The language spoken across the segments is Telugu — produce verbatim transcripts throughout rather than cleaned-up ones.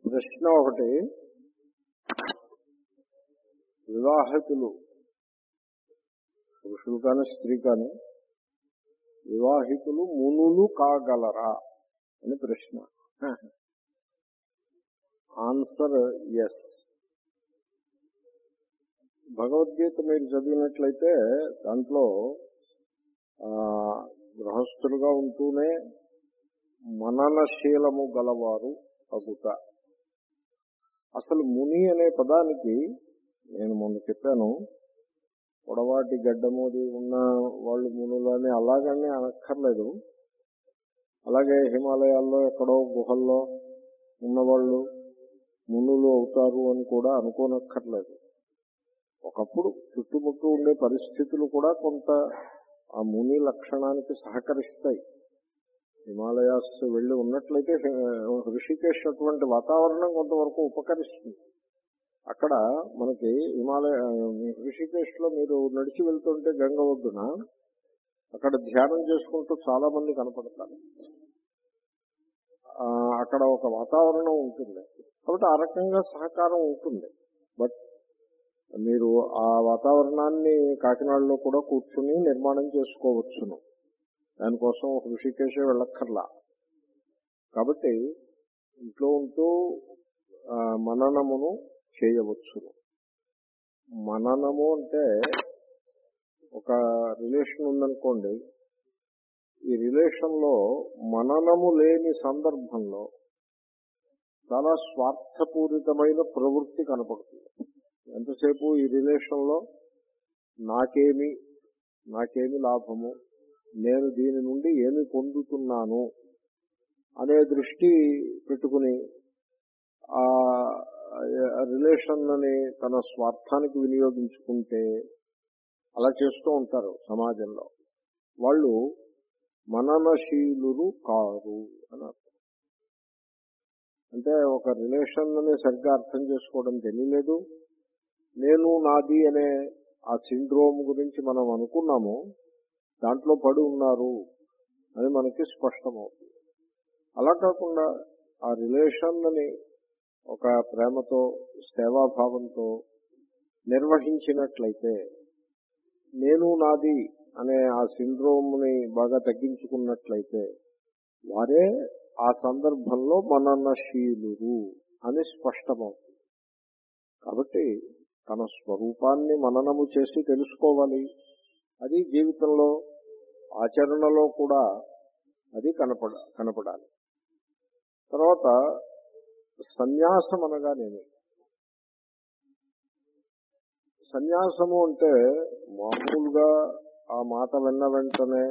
ప్రశ్న ఒకటి, వివాహితులు పురుషులు కానీ స్త్రీ కానీ వివాహితులు మునులు కాగలరా అని ప్రశ్న. Answer yes. భగవద్గీత మీరు చదివినట్లయితే దాంట్లో గృహస్థులుగా ఉంటూనే మననశీలము గలవారు అగుట. అసలు ముని అనే పదానికి నేను మొన్న చెప్పాను, పొడవాటి గడ్డమోది ఉన్న వాళ్ళు మునులని అలాగనే అనక్కర్లేదు. అలాగే హిమాలయాల్లో ఎక్కడో గుహల్లో ఉన్నవాళ్ళు మునులు అవుతారు అని కూడా అనుకోనక్కర్లేదు. ఒకప్పుడు చుట్టుముట్టు ఉండే పరిస్థితులు కూడా కొంత ఆ ముని లక్షణానికి సహకరిస్తాయి. హిమాలయాస్ వెళ్ళి ఉన్నట్లయితే ఋషికేశ్ అటువంటి వాతావరణం కొంతవరకు ఉపకరిస్తుంది. అక్కడ మనకి హిమాలయ ఋషికేశ్ లో మీరు నడిచి వెళ్తుంటే గంగ ఒడ్డున అక్కడ ధ్యానం చేసుకుంటూ చాలా మంది కనపడతారు. అక్కడ ఒక వాతావరణం ఉంటుంది కాబట్టి ఆ రకంగా సహకారం ఉంటుంది. బట్ మీరు ఆ వాతావరణాన్ని కాకినాడలో కూడా కూర్చుని నిర్మాణం చేసుకోవచ్చును. దానికోసం ఒక ఋషికేశే వెళ్ళక్కర్లా. కాబట్టి ఇంట్లో ఉంటూ మననమును చేయవచ్చును. మననము అంటే ఒక రిలేషన్ ఉందనుకోండి, ఈ రిలేషన్ లో మననము లేని సందర్భంలో చాలా స్వార్థపూరితమైన ప్రవృత్తి కనపడుతుంది. ఎంతసేపు ఈ రిలేషన్ లో నాకేమి నాకేమి లాభము, నేను దీని నుండి ఏమి పొందుతున్నాను అనే దృష్టి పెట్టుకుని ఆ రిలేషన్ అని తన స్వార్థానికి వినియోగించుకుంటే అలా చేస్తూ ఉంటారు సమాజంలో. వాళ్ళు మననశీలురు కారు అని అర్థం. అంటే ఒక రిలేషన్ అని సరిగ్గా అర్థం చేసుకోవడం తెలియలేదు. నేను నాది అనే ఆ సిండ్రోమ్ గురించి మనం అనుకున్నాము, దాంట్లో పడి ఉన్నారు అని మనకి స్పష్టమవుతుంది. అలా కాకుండా ఆ రిలేషన్ అని ఒక ప్రేమతో సేవాభావంతో నిర్వహించినట్లయితే, నేను నాది అనే ఆ సిండ్రోమ్ని బాగా తగ్గించుకున్నట్లయితే వారే ఆ సందర్భంలో మననశీలురు అని స్పష్టమవుతుంది. కాబట్టి తన స్వరూపాన్ని మననము చేసి తెలుసుకోవాలి. అది జీవితంలో ఆచరణలో కూడా అది కనపడ కనపడాలి. తర్వాత సన్యాసం అనగానేమి? సన్యాసము అంటే మామూలుగా ఆ మాట విన్న వెంటనే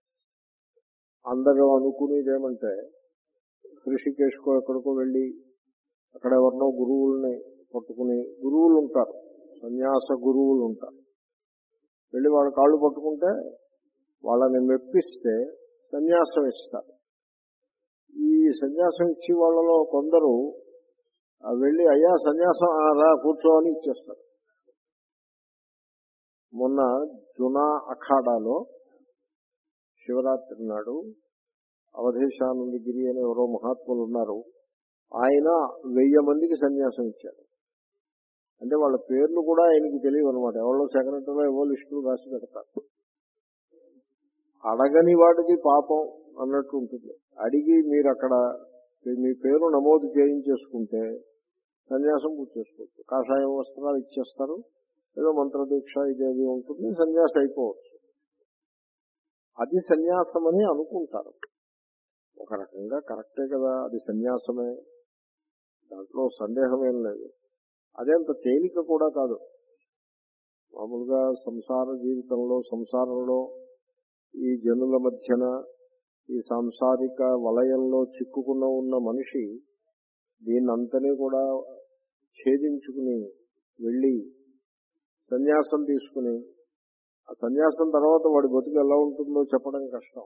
అందరూ అనుకునేదేమంటే ఋషికేశ్కో ఎక్కడికో వెళ్ళి అక్కడ ఎవరినో గురువుల్ని పట్టుకుని, గురువులు ఉంటారు, సన్యాస గురువులు ఉంటారు, వెళ్ళి వాళ్ళ కాళ్ళు పట్టుకుంటే వాళ్ళని మెప్పిస్తే సన్యాసం ఇస్తారు. ఈ సన్యాసం ఇచ్చి వాళ్ళలో కొందరు వెళ్ళి అయ్యా సన్యాసం రా కూర్చోని ఇచ్చేస్తారు. మొన్న జునా అఖాడాలో శివరాత్రి నాడు అవధేశానంద గిరి అని ఎవరో మహాత్ములు ఉన్నారు, ఆయన వెయ్యి మందికి సన్యాసం ఇచ్చారు. అంటే వాళ్ళ పేర్లు కూడా ఆయనకి తెలియదు అనమాట. ఎవరో సెక్రటరీలో ఎవరో లిస్టులు రాసి పెడతారు. అడగని వాటికి పాపం అన్నట్టు ఉంటుంది. అడిగి మీరు అక్కడ మీ పేరు నమోదు చేయించేసుకుంటే సన్యాసం పూర్తి చేసుకోవచ్చు. కాషాయం వస్త్రాలు ఇచ్చేస్తారు, ఏదో మంత్రదీక్ష ఇదేది ఉంటుంది, సన్యాసం అయిపోవచ్చు. అది సన్యాసం అని అనుకుంటారు. ఒక రకంగా కరెక్టే కదా, అది సన్యాసమే, దాంట్లో సందేహం ఏం లేదు. అదేంత తేలిక కూడా కాదు. మామూలుగా సంసార జీవితంలో సంసారంలో ఈ జనుల మధ్యన ఈ సాంసారిక వలయంలో చిక్కుకున్న ఉన్న మనిషి దీన్నంతనే కూడా ఛేదించుకుని వెళ్ళి సన్యాసం తీసుకుని, ఆ సన్యాసం తర్వాత వాడి బతుకు ఎలా ఉంటుందో చెప్పడం కష్టం.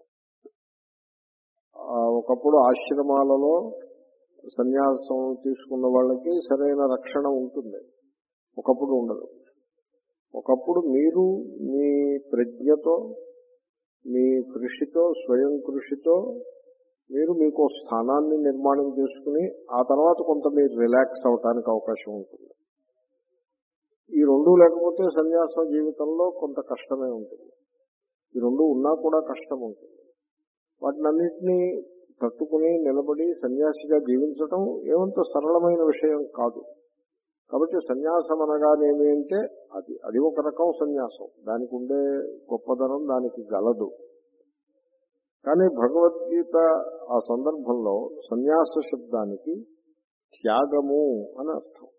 ఒకప్పుడు ఆశ్రమాలలో సన్యాసం తీసుకున్న వాళ్ళకి సరైన రక్షణ ఉంటుంది, ఒకప్పుడు ఉండదు. ఒకప్పుడు మీరు మీ ప్రజ్ఞతో, మీ కృషితో, స్వయం కృషితో మీరు మీకు స్థానాన్ని నిర్మాణం చేసుకుని ఆ తర్వాత కొంత మీరు రిలాక్స్ అవటానికి అవకాశం ఉంటుంది. ఈ రెండు లేకపోతే సన్యాస జీవితంలో కొంత కష్టమే ఉంటుంది. ఈ రెండు ఉన్నా కూడా కష్టం ఉంటుంది. వాటినన్నింటినీ తట్టుకుని నిలబడి సన్యాసిగా జీవించటం ఏమంత సరళమైన విషయం కాదు. కాబట్టి సన్యాసం అనగానేమి అంటే అది అది ఒక రకం సన్యాసం, దానికి ఉండే గొప్పదనం దానికి గలదు. కానీ భగవద్గీత ఆ సందర్భంలో సన్యాస శబ్దానికి త్యాగము అని అర్థం.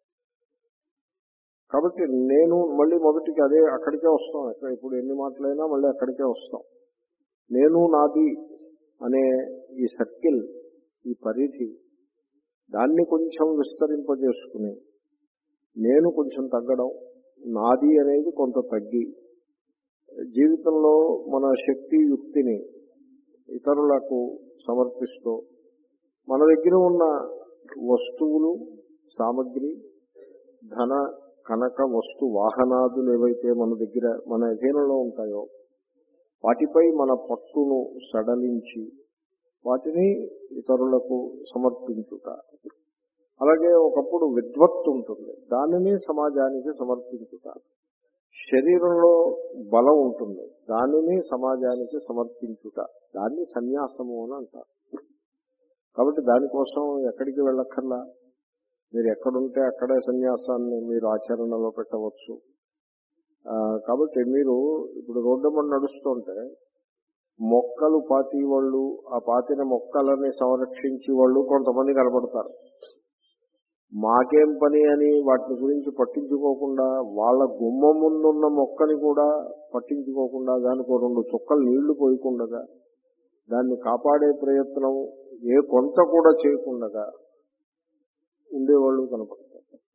కాబట్టి నేను మళ్ళీ మొదటికి అదే అక్కడికే వస్తాం. ఎక్కడ ఇప్పుడు ఎన్ని మాటలైనా మళ్ళీ అక్కడికే వస్తాం. నేను నాది అనే ఈ సర్కిల్, ఈ పరిధి, దాన్ని కొంచెం విస్తరింపజేసుకుని నేను కొంచెం తగ్గడం, నాది అనేది కొంత తగ్గి జీవితంలో మన శక్తి యుక్తిని ఇతరులకు సమర్పిస్తూ మన దగ్గర ఉన్న వస్తువులు, సామగ్రి, ధన కనక వస్తు వాహనాదులు ఏవైతే మన దగ్గర మన అధీనంలో ఉంటాయో వాటిపై మన పట్టును సడలించి వాటిని ఇతరులకు సమర్పించుట. అలాగే ఒకప్పుడు విద్వత్తు ఉంటుంది, దానిని సమాజానికి సమర్పించుట. శరీరంలో బలం ఉంటుంది, దానిని సమాజానికి సమర్పించుట. దాన్ని సన్యాసము అని అంటారు. కాబట్టి దానికోసం ఎక్కడికి వెళ్ళక్కర్లా, మీరు ఎక్కడుంటే అక్కడే సన్యాసాన్ని మీరు ఆచరణలో పెట్టవచ్చు. కాబట్టి మీరు ఇప్పుడు రోడ్డు మీద నడుస్తుంటే మొక్కలు పాతి వాళ్ళు, ఆ పాతిన మొక్కలని సంరక్షించి వాళ్ళు కొంతమంది కనబడతారు. మాకేం పని అని వాటిని గురించి పట్టించుకోకుండా, వాళ్ళ గుమ్మం ముందున్న మొక్కని కూడా పట్టించుకోకుండా, దానికి రెండు చుక్కలు నీళ్లు పోయకుండా, దాన్ని కాపాడే ప్రయత్నం ఏ కొంత కూడా చేయకుండా ఉండేవాళ్ళు కనపడతారు.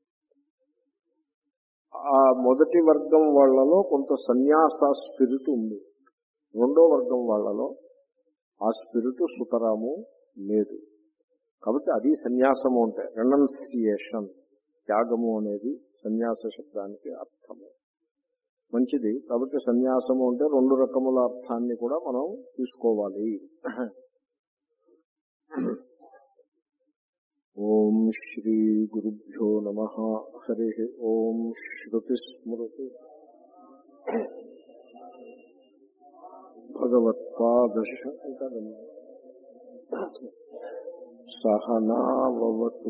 ఆ మొదటి వర్గం వాళ్లలో కొంత సన్యాస స్పిరిట్ ఉంది. రెండో వర్గం వాళ్లలో ఆ స్పిరిట్ సుతరాము లేదు. కాబట్టి అది సన్యాసము అంటే రెనౌన్సియేషన్, త్యాగము అనేది సన్యాస శబ్దానికి అర్థము. మంచిది. కాబట్టి సన్యాసము అంటే రెండు రకముల అర్థాన్ని కూడా మనం తీసుకోవాలి. ఓం శ్రీ గురుభ్యో నమః. హరి ఓం. శ్రుతి స్మృతి భగవత్పాదశంకరం సహనావతు.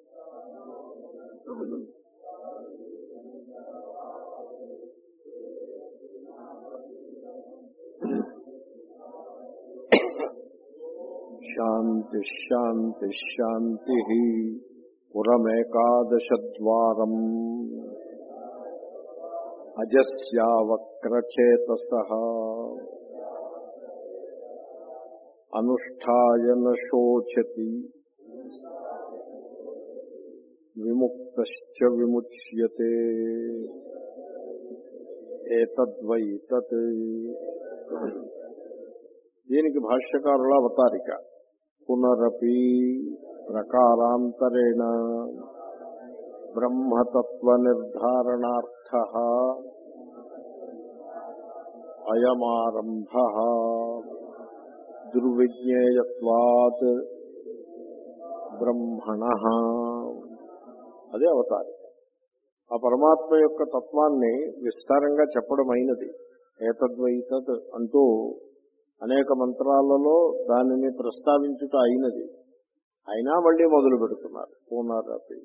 శాంతి శాంతి శాంతి. పురమేకాదశద్వారం అజస్యావక్రచేతసః అనుష్ఠాయ న శోచతి విముక్తశ్చ విముచ్యతే. ఏతద్వై తత్. దీనికి భాష్యకారుల అవతారిక. పునరపి ప్రకారాంతరేణ బ్రహ్మతత్వ నిర్ధారణార్థః అయమారంభః దుర్విజ్ఞేయత్వాత్ బ్రహ్మణః. అదే అవతారిక. ఆ పరమాత్మ యొక్క తత్వాన్ని విస్తారంగా చెప్పడం అయినది. ఏతద్వైతత్ అంటూ అనేక మంత్రాలలో దానిని ప్రస్తావించుట అయినది. అయినా మళ్ళీ మొదలు పెడుతున్నారు పునరపి.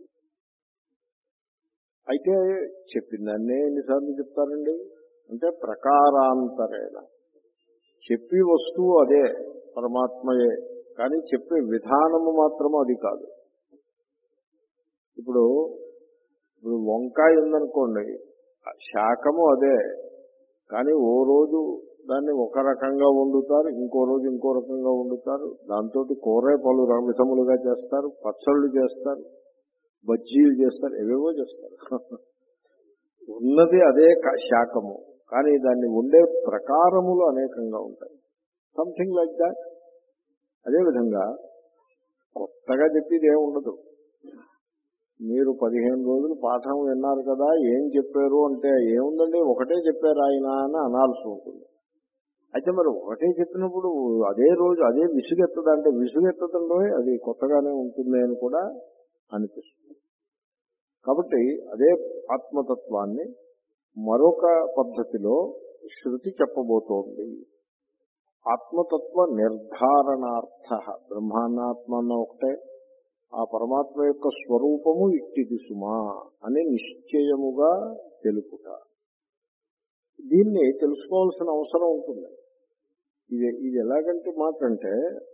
అయితే చెప్పిందాన్నే ఎన్నిసార్లు చెప్తారండి అంటే ప్రకారాంతరేణ. చెప్పి వస్తువు అదే పరమాత్మయే, కానీ చెప్పే విధానము మాత్రము అది కాదు. ఇప్పుడు ఇప్పుడు వంకాయ ఉందనుకోండి, శాకము అదే, కానీ ఓ రోజు దాన్ని ఒక రకంగా వండుతారు, ఇంకో రోజు ఇంకో రకంగా వండుతారు. దాంతో కూరే పలు విధములుగా చేస్తారు, పచ్చళ్ళు చేస్తారు, బజ్జీలు చేస్తారు, ఏవేవో చేస్తారు. ఉన్నది అదే శాకము, కానీ దాన్ని వండే ప్రకారములు అనేకంగా ఉంటాయి. Something like that. అదేవిధంగా కొత్తగా చెప్పేది ఏమి ఉండదు. మీరు పదిహేను రోజులు పాఠం విన్నారు కదా, ఏం చెప్పారు అంటే ఏముందండి ఒకటే చెప్పారు ఆయన అని అనాల్సి ఉంటుంది. అయితే మరి ఒకటే చెప్పినప్పుడు అదే రోజు అదే విసుగెత్తదా అంటే విసుగెత్తదంలో అది కొత్తగానే ఉంటుంది అని కూడా అనిపిస్తుంది. కాబట్టి అదే ఆత్మతత్వాన్ని మరొక పద్ధతిలో శృతి చెప్పబోతోంది. ఆత్మతత్వ నిర్ధారణార్థ, బ్రహ్మాన్నాత్మ అన్న ఒకటే, ఆ పరమాత్మ యొక్క స్వరూపము ఇట్టిది సుమా అని నిశ్చయముగా తెలుపుట. దీన్ని తెలుసుకోవాల్సిన అవసరం ఉంటుంది. ఇది ఇది ఎలాగంటే మాట అంటే,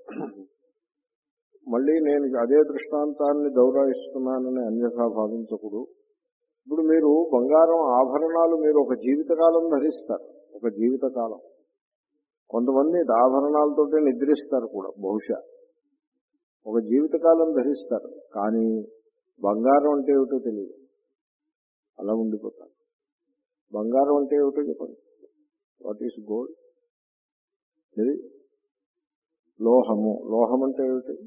మళ్ళీ నేను అదే దృష్టాంతాన్ని దౌరాయిస్తున్నానని అన్యథా భావించకూడదు. ఇప్పుడు మీరు బంగారం ఆభరణాలు మీరు ఒక జీవితకాలం ధరిస్తారు, ఒక జీవితకాలం. కొంతమంది ఆభరణాలతోటే నిద్రిస్తారు కూడా, బహుశా ఒక జీవితకాలం ధరిస్తారు. కానీ బంగారం అంటే ఏమిటో తెలియదు, అలా ఉండిపోతారు. బంగారం అంటే ఏమిటో చెప్పండి. What is gold? ఇది లోహము. లోహం అంటే ఏమిటి?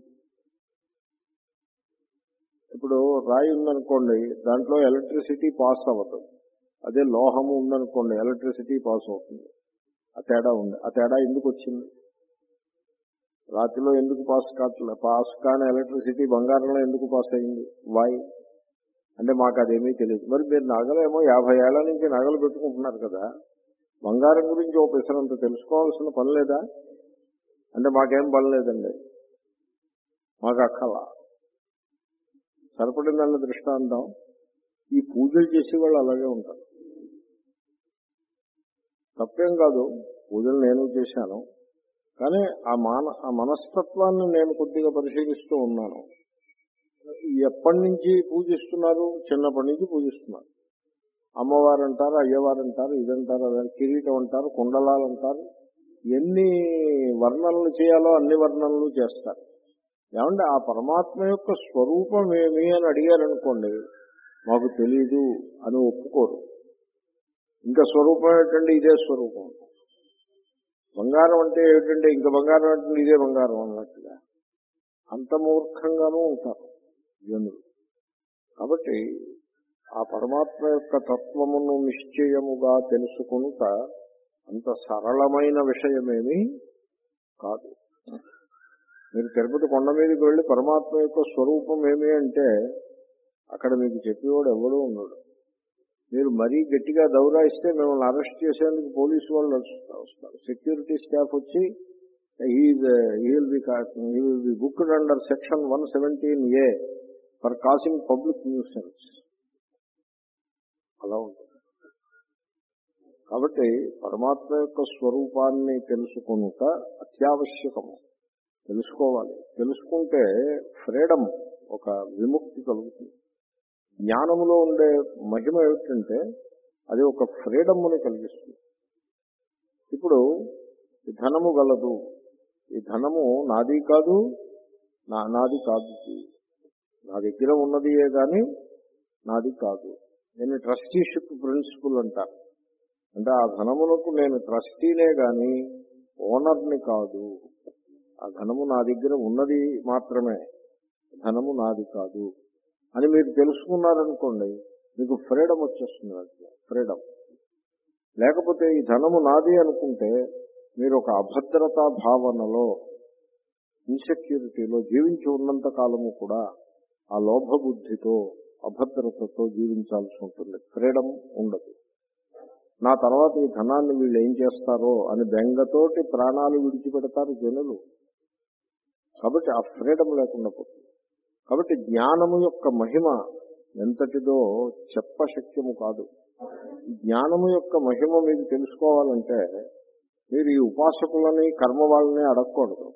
ఇప్పుడు రాయి ఉందనుకోండి, దాంట్లో ఎలక్ట్రిసిటీ పాస్ అవ్వదు. అదే లోహము ఉందనుకోండి, ఎలక్ట్రిసిటీ పాస్ అవుతుంది. ఆ తేడా ఉంది. ఆ తేడా ఎందుకు వచ్చింది? రాతిలో ఎందుకు పాస్ కావట్లే? పాస్ కాని ఎలక్ట్రిసిటీ బంగారంలో ఎందుకు పాస్ అయింది? వై అంటే మాకు అదేమీ తెలియదు. మరి మీరు నగలేమో యాభై ఏళ్ల నుంచి నగలు పెట్టుకుంటున్నారు కదా, బంగారం గురించి ఓ పిసరంత తెలుసుకోవాల్సిన పని లేదా అంటే మాకేం పని లేదండి, మాకు అక్కలా. సరిపడిందన్న దృష్టాంతం. ఈ పూజలు చేసేవాళ్ళు అలాగే ఉంటారు. తప్పేం కాదు, పూజలు నేను చేశాను. కానీ ఆ మాన ఆ మనస్తత్వాన్ని నేను కొద్దిగా పరిశీలిస్తూ ఉన్నాను. ఎప్పటి నుంచి పూజిస్తున్నారు? చిన్నప్పటి నుంచి పూజిస్తున్నారు. అమ్మవారు అంటారు, అయ్యవారు అంటారు, ఇదంటారు, అదే కిరీటం అంటారు, కుండలాలు అంటారు. ఎన్ని వర్ణనలు చేయాలో అన్ని వర్ణనలు చేస్తారు. ఏమంటే ఆ పరమాత్మ యొక్క స్వరూపం ఏమి అని అడిగారనుకోండి, మాకు తెలీదు అని ఒప్పుకోరు. ఇంకా స్వరూపం ఏంటంటే ఇదే స్వరూపం. బంగారం అంటే ఏమిటంటే ఇంకా బంగారం అంటే ఇదే బంగారం అన్నట్టుగా అంత మూర్ఖంగానూ ఉంటారు జనులు. కాబట్టి ఆ పరమాత్మ యొక్క తత్వమును నిశ్చయముగా తెలుసుకొనుట అంత సరళమైన విషయమేమీ కాదు. మీరు తిరుపతి కొండ మీదకి వెళ్ళి పరమాత్మ యొక్క స్వరూపం ఏమి అంటే అక్కడ మీకు చెప్పేవాడు ఎవడూ ఉన్నాడు. మీరు మరీ గట్టిగా దౌరాయిస్తే మిమ్మల్ని అరెస్ట్ చేసేందుకు పోలీసు వాళ్ళు వస్తారు. సెక్యూరిటీ స్టాఫ్ వచ్చి he will be he will be booked under section one seventeen A for causing public nuisance. అలా ఉంటుంది. కాబట్టి పరమాత్మ యొక్క స్వరూపాన్ని తెలుసుకొనుట అత్యావశ్యకము. తెలుసుకోవాలి. తెలుసుకుంటే ఫ్రీడమ్, ఒక విముక్తి కలుగుతుంది. జ్ఞానములో ఉండే మహిమ ఏమిటంటే అది ఒక ఫ్రీడమ్ని కలిగిస్తుంది. ఇప్పుడు ఈ ధనము గలదు, ఈ ధనము నాది కాదు, నా నాది కాదు, నా దగ్గర ఉన్నదియే కానీ నాది కాదు. నేను ట్రస్టీషిప్ ప్రిన్సిపుల్ అంటారు. అంటే ఆ ధనమునకు నేను ట్రస్టీనే కానీ ఓనర్ని కాదు. ఆ ధనము నా దగ్గర ఉన్నది మాత్రమే, ధనము నాది కాదు అని మీరు తెలుసుకున్నారనుకోండి, మీకు ఫ్రీడమ్ వచ్చేస్తుంది. ఫ్రీడమ్ లేకపోతే ఈ ధనము నాది అనుకుంటే మీరు ఒక అభద్రతా భావనలో, ఇన్సెక్యూరిటీలో జీవించి ఉన్నంత కాలము కూడా ఆ లోభబుద్ధితో, అభద్రతతో జీవించాల్సి ఉంటుంది. ఫ్రీడమ్ ఉండదు. నా తర్వాత ఈ ధనాన్ని వీళ్ళు ఏం చేస్తారో అని బెంగతోటి ప్రాణాలు విడిచిపెడతారు జనులు. కాబట్టి ఆ ఫ్రీడమ్ లేకుండా పోతుంది. కాబట్టి జ్ఞానము యొక్క మహిమ ఎంతటిదో చెప్పశక్యము కాదు. జ్ఞానము యొక్క మహిమ మీకు తెలుసుకోవాలంటే మీరు ఈ ఉపాసకులని, కర్మ వాళ్ళని అడగకూడదు.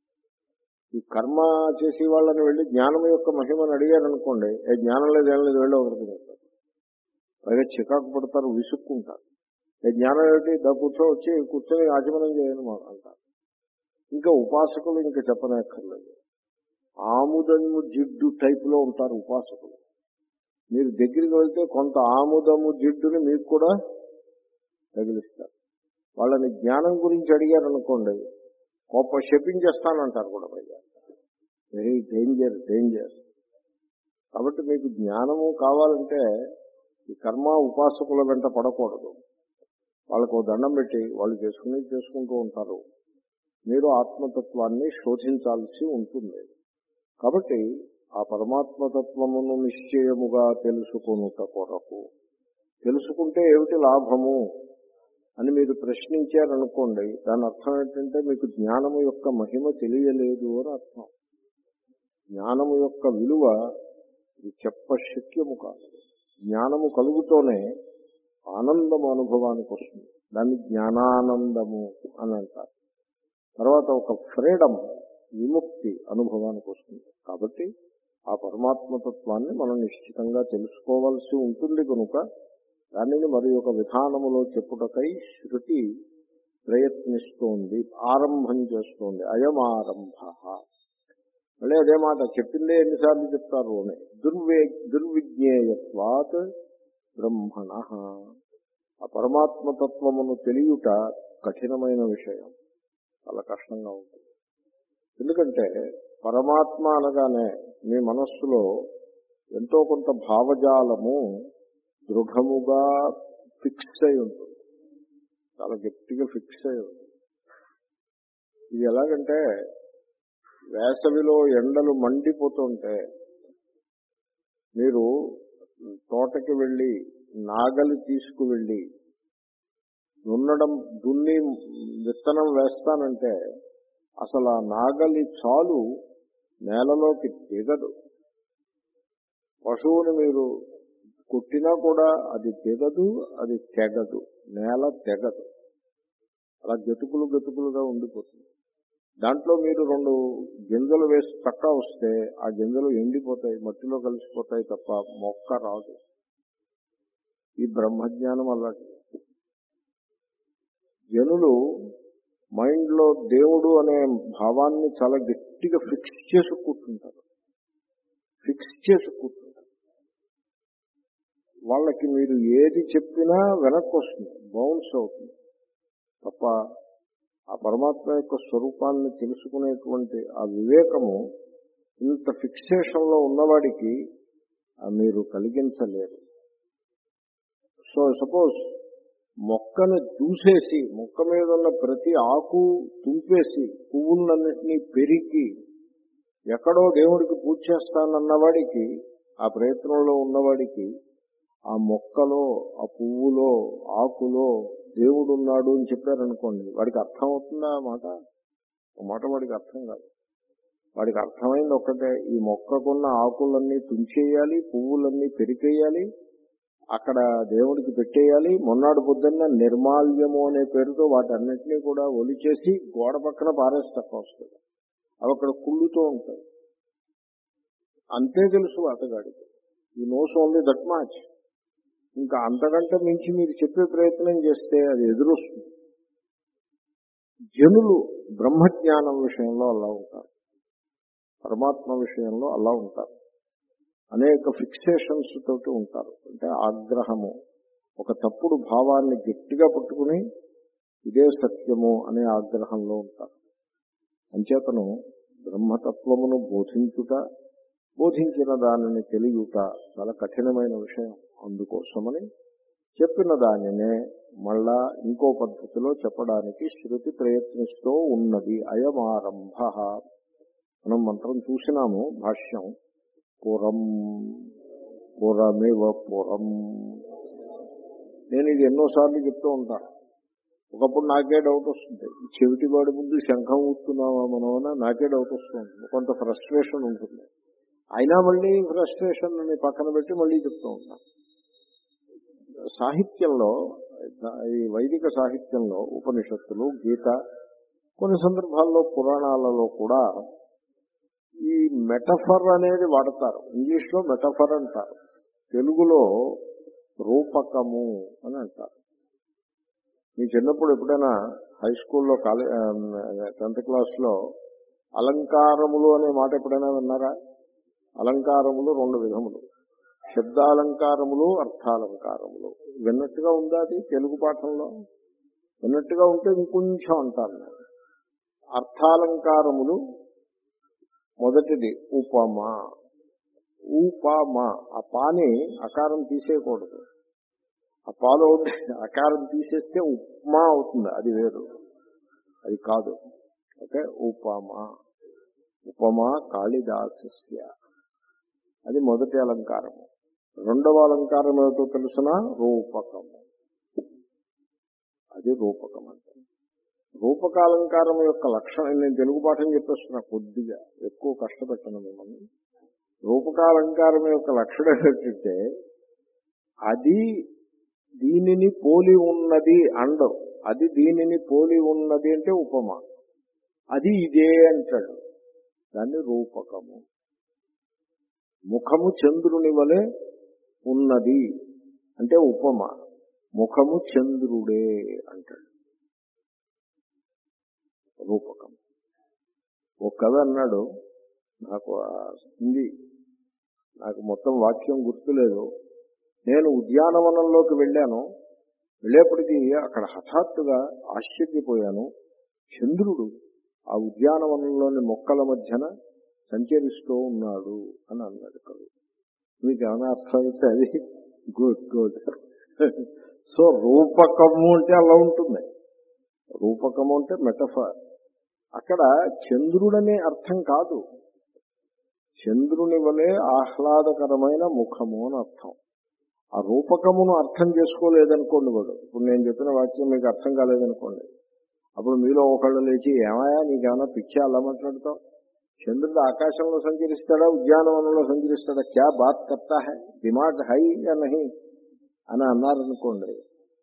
ఈ కర్మ చేసే వాళ్ళని వెళ్ళి జ్ఞానం యొక్క మహిమను అడిగారనుకోండి, ఏ జ్ఞానం లేదు ఏం లేదు వెళ్ళి ఒకరికి చెప్తారు. పైగా చికాకు పడతారు, విసుక్కుంటారు. ఏ జ్ఞానం ఏమిటి, దా కూర్చో వచ్చి కూర్చొని ఆచమనం చేయను అంటారు. ఇంకా ఉపాసకులు ఇంకా చెప్పనక్కర్లేదు. ఆముదము జిడ్డు టైపులో ఉంటారు ఉపాసకులు. మీరు దగ్గరికి వెళ్తే కొంత ఆముదము జిడ్డుని మీకు కూడా తగిలిస్తారు. వాళ్ళని జ్ఞానం గురించి అడిగారనుకోండి, గొప్ప శపించేస్తానంటారు కూడా. పైగా వెరీ డేంజర్ డేంజర్ కాబట్టి మీకు జ్ఞానము కావాలంటే ఈ కర్మ ఉపాసకుల వెంట పడకూడదు. వాళ్ళకు దండం పెట్టి వాళ్ళు చేసుకుని చేసుకుంటూ ఉంటారు. మీరు ఆత్మతత్వాన్ని శోధించాల్సి ఉంటుంది. కాబట్టి ఆ పరమాత్మతత్వమును నిశ్చయముగా తెలుసుకొనుట కొరకు, తెలుసుకుంటే ఏమిటి లాభము అని మీరు ప్రశ్నించారనుకోండి, దాని అర్థం ఏంటంటే మీకు జ్ఞానము యొక్క మహిమ తెలియలేదు అని అర్థం. జ్ఞానము యొక్క విలువ ఇది చెప్పశక్యము కాదు. జ్ఞానము కలుగుతూనే ఆనందము అనుభవానికి వస్తుంది. దాన్ని జ్ఞానానందము అని అంటారు. తర్వాత ఒక ఫ్రీడమ్, విముక్తి అనుభవానికి వస్తుంది. కాబట్టి ఆ పరమాత్మతత్వాన్ని మనం నిశ్చితంగా తెలుసుకోవాల్సి ఉంటుంది కనుక దానిని మరి ఒక విధానములో చెప్పుటకై శృతి ప్రయత్నిస్తోంది, ఆరంభం చేస్తోంది. అయం ఆరంభ. మళ్ళీ అదే మాట చెప్పిందే ఎన్నిసార్లు చెప్తారు అని. దుర్వే దుర్విజ్ఞేయత్వాత్ బ్రహ్మణ. ఆ పరమాత్మతత్వమును తెలియుట కఠినమైన విషయం, చాలా కష్టంగా ఉంటుంది. ఎందుకంటే పరమాత్మ అనగానే మీ మనస్సులో ఎంతో కొంత భావజాలము దృఢముగా ఫిక్స్ అయి ఉంటుంది, చాలా గట్టిగా ఫిక్స్ అయి ఉంటుంది. ఇది ఎలాగంటే వేసవిలో ఎండలు మండిపోతుంటే మీరు తోటకి వెళ్ళి నాగలి తీసుకువెళ్ళి దున్నడం దున్ని విత్తనం వేస్తానంటే అసలు ఆ నాగలి చాలు నేలలోకి దిగదు. పశువుని మీరు కొట్టినా కూడా అది దిగదు, అది తెగదు, నేల తెగదు, అలా గతుకులు గతుకులుగా ఉండిపోతుంది. దాంట్లో మీరు రెండు గింజలు వేసి చక్కా వస్తే ఆ గింజలు ఎండిపోతాయి, మట్టిలో కలిసిపోతాయి తప్ప మొక్క రాదు. ఈ బ్రహ్మజ్ఞానం అలాంటి. జనులు మైండ్లో దేవుడు అనే భావాన్ని చాలా గట్టిగా ఫిక్స్ చేసి కూర్చుంటారు, ఫిక్స్ చేసి కూర్చుంటారు. వాళ్ళకి మీరు ఏది చెప్పినా వెనక్కి వస్తుంది, బౌన్స్ అవుతుంది తప్ప ఆ పరమాత్మ యొక్క స్వరూపాన్ని తెలుసుకునేటువంటి ఆ వివేకము ఇంత ఫిక్సేషన్లో ఉన్నవాడికి మీరు కలిగించలేరు. సో సపోజ్ మొక్కను దూసేసి మొక్క మీద ఉన్న ప్రతి ఆకు తుంపేసి పువ్వులన్నింటినీ పెరికి ఎక్కడో దేవుడికి పూజ చేస్తానన్నవాడికి, ఆ ప్రయత్నంలో ఉన్నవాడికి ఆ మొక్కలో, ఆ పువ్వులో, ఆకులో దేవుడు ఉన్నాడు అని చెప్పారనుకోండి, వాడికి అర్థం అవుతుందా ఆ మాట? ఆ మాట వాడికి అర్థం కాదు. వాడికి అర్థమైంది ఒక్కటే, ఈ మొక్కకున్న ఆకులన్నీ తుంచేయాలి, పువ్వులన్నీ పెరికేయాలి, అక్కడ దేవుడికి పెట్టేయాలి. మొన్నాడు పొద్దున్న నిర్మాల్యము అనే పేరుతో వాటన్నిటినీ కూడా ఒలిచేసి గోడ పక్కన పారేసి తప్ప వస్తుంది. అవి అక్కడ కుళ్ళుతూ ఉంటాయి. అంతే తెలుసు అతగాడికి. ఈ నోస్ ఓన్లీ దట్ మచ్. ఇంకా అంతకంటే మించి మీరు చెప్పే ప్రయత్నం చేస్తే అది ఎదురొస్తుంది. జనులు బ్రహ్మజ్ఞానం విషయంలో అలా ఉంటారు, పరమాత్మ విషయంలో అలా ఉంటారు. అనేక ఫిక్సేషన్స్ తోటి ఉంటారు. అంటే ఆగ్రహము, ఒక తప్పుడు భావాన్ని గట్టిగా పట్టుకుని ఇదే సత్యము అనే ఆగ్రహంలో ఉంటారు. అంచేతను బ్రహ్మతత్వమును బోధించుట, బోధించిన దానిని తెలియుట చాలా కఠినమైన విషయం. అందుకోసమని చెప్పిన దానినే మళ్ళా ఇంకో పద్ధతిలో చెప్పడానికి శృతి ప్రయత్నిస్తూ ఉన్నది. అయమారంభ. మనం మంత్రం చూసినాము, భాష్యం. పురం పురమివ పురం. నేను ఇది ఎన్నోసార్లు చెప్తూ ఉంటాను. ఒకప్పుడు నాకే డౌట్ వస్తుంది, చెవిటి వాడి ముందు శంఖం ఊస్తున్నావా మనమన్నా నాకే డౌట్ వస్తుంది. కొంత ఫ్రస్ట్రేషన్ ఉంటుంది. అయినా మళ్ళీ ఫ్రస్ట్రేషన్ అని పక్కన పెట్టి మళ్ళీ చెప్తూ ఉంటాను. సాహిత్యంలో, ఈ వైదిక సాహిత్యంలో ఉపనిషత్తులు, గీత, కొన్ని సందర్భాల్లో పురాణాలలో కూడా ఈ మెటఫర్ అనేది వాడతారు. ఇంగ్లీష్లో మెటఫర్ అంటారు, తెలుగులో రూపకము అని అంటారు. మీ చిన్నప్పుడు ఎప్పుడైనా హై స్కూల్లో, కాలే టెన్త్ క్లాస్లో అలంకారములు అనే మాట ఎప్పుడైనా విన్నారా? అలంకారములు రెండు విధములు, శబ్దాలంకారములు, అర్థాలంకారములు. విన్నట్టుగా ఉందా అది తెలుగు పాఠంలో? విన్నట్టుగా ఉంటే ఇంకొంచెం అంటాను. అర్థాలంకారములు మొదటిది ఉపమా. ఉపమా, ఆ పాని అకారం తీసేయకూడదు. ఆ పాలు ఉంటే అకారం తీసేస్తే ఉప్మా అవుతుంది, అది వేరు, అది కాదు. ఓకే, ఉపమా. ఉపమా కాళిదాసస్య, అది మొదటి అలంకారము. రెండవ అలంకారం ఏమిటో తెలుసిన? రూపకము. అది రూపకం అంటే. రూపకాలంకారం యొక్క లక్షణం, నేను తెలుగు పాఠం చెప్పేస్తున్నా, కొద్దిగా ఎక్కువ కష్టపెట్టను మిమ్మల్ని. రూపకాలంకారం యొక్క లక్షణం ఏంటంటే అది దీనిని పోలి ఉన్నది అండవు. అది దీనిని పోలి ఉన్నది అంటే ఉపమా. అది ఇదే అంటాడు, దాన్ని రూపకము. ముఖము చంద్రుని వలె ఉన్నది అంటే ఉపమా. ముఖము చంద్రుడే అంటాడు, రూపకం. ఒక కవి అన్నాడు, నాకు హిందీ, నాకు మొత్తం వాక్యం గుర్తులేదు. నేను ఉద్యానవనంలోకి వెళ్ళాను, వెళ్ళేప్పటికీ అక్కడ హఠాత్తుగా ఆశ్చర్యపోయాను, చంద్రుడు ఆ ఉద్యానవనంలోని మొక్కల మధ్యన సంచరిస్తూ ఉన్నాడు అని అన్నాడు కవి. మీకు ఏమైనా అర్థమైతే అది గుడ్ గుడ్. సో రూపకము అంటే అలా ఉంటుంది. రూపకము అంటే మెటఫర్. అక్కడ చంద్రుడనే అర్థం కాదు, చంద్రుని వలె ఆహ్లాదకరమైన ముఖము అని అర్థం. ఆ రూపకమును అర్థం చేసుకోలేదనుకోండి వాడు, ఇప్పుడు నేను చెప్పిన వాక్యం మీకు అర్థం కాలేదనుకోండి, అప్పుడు మీలో ఒకళ్ళు లేచి, ఏమయ్యా నీకేమైనా పిచ్చి అలా మాట్లాడతావు, చంద్రుడు ఆకాశంలో సంచరిస్తాడా ఉద్యానవనంలో సంచరిస్తాడా, క్యా బాత్ కర్తా హై, దిమాగ్ హై యా నహీ అని అన్నారనుకోండి,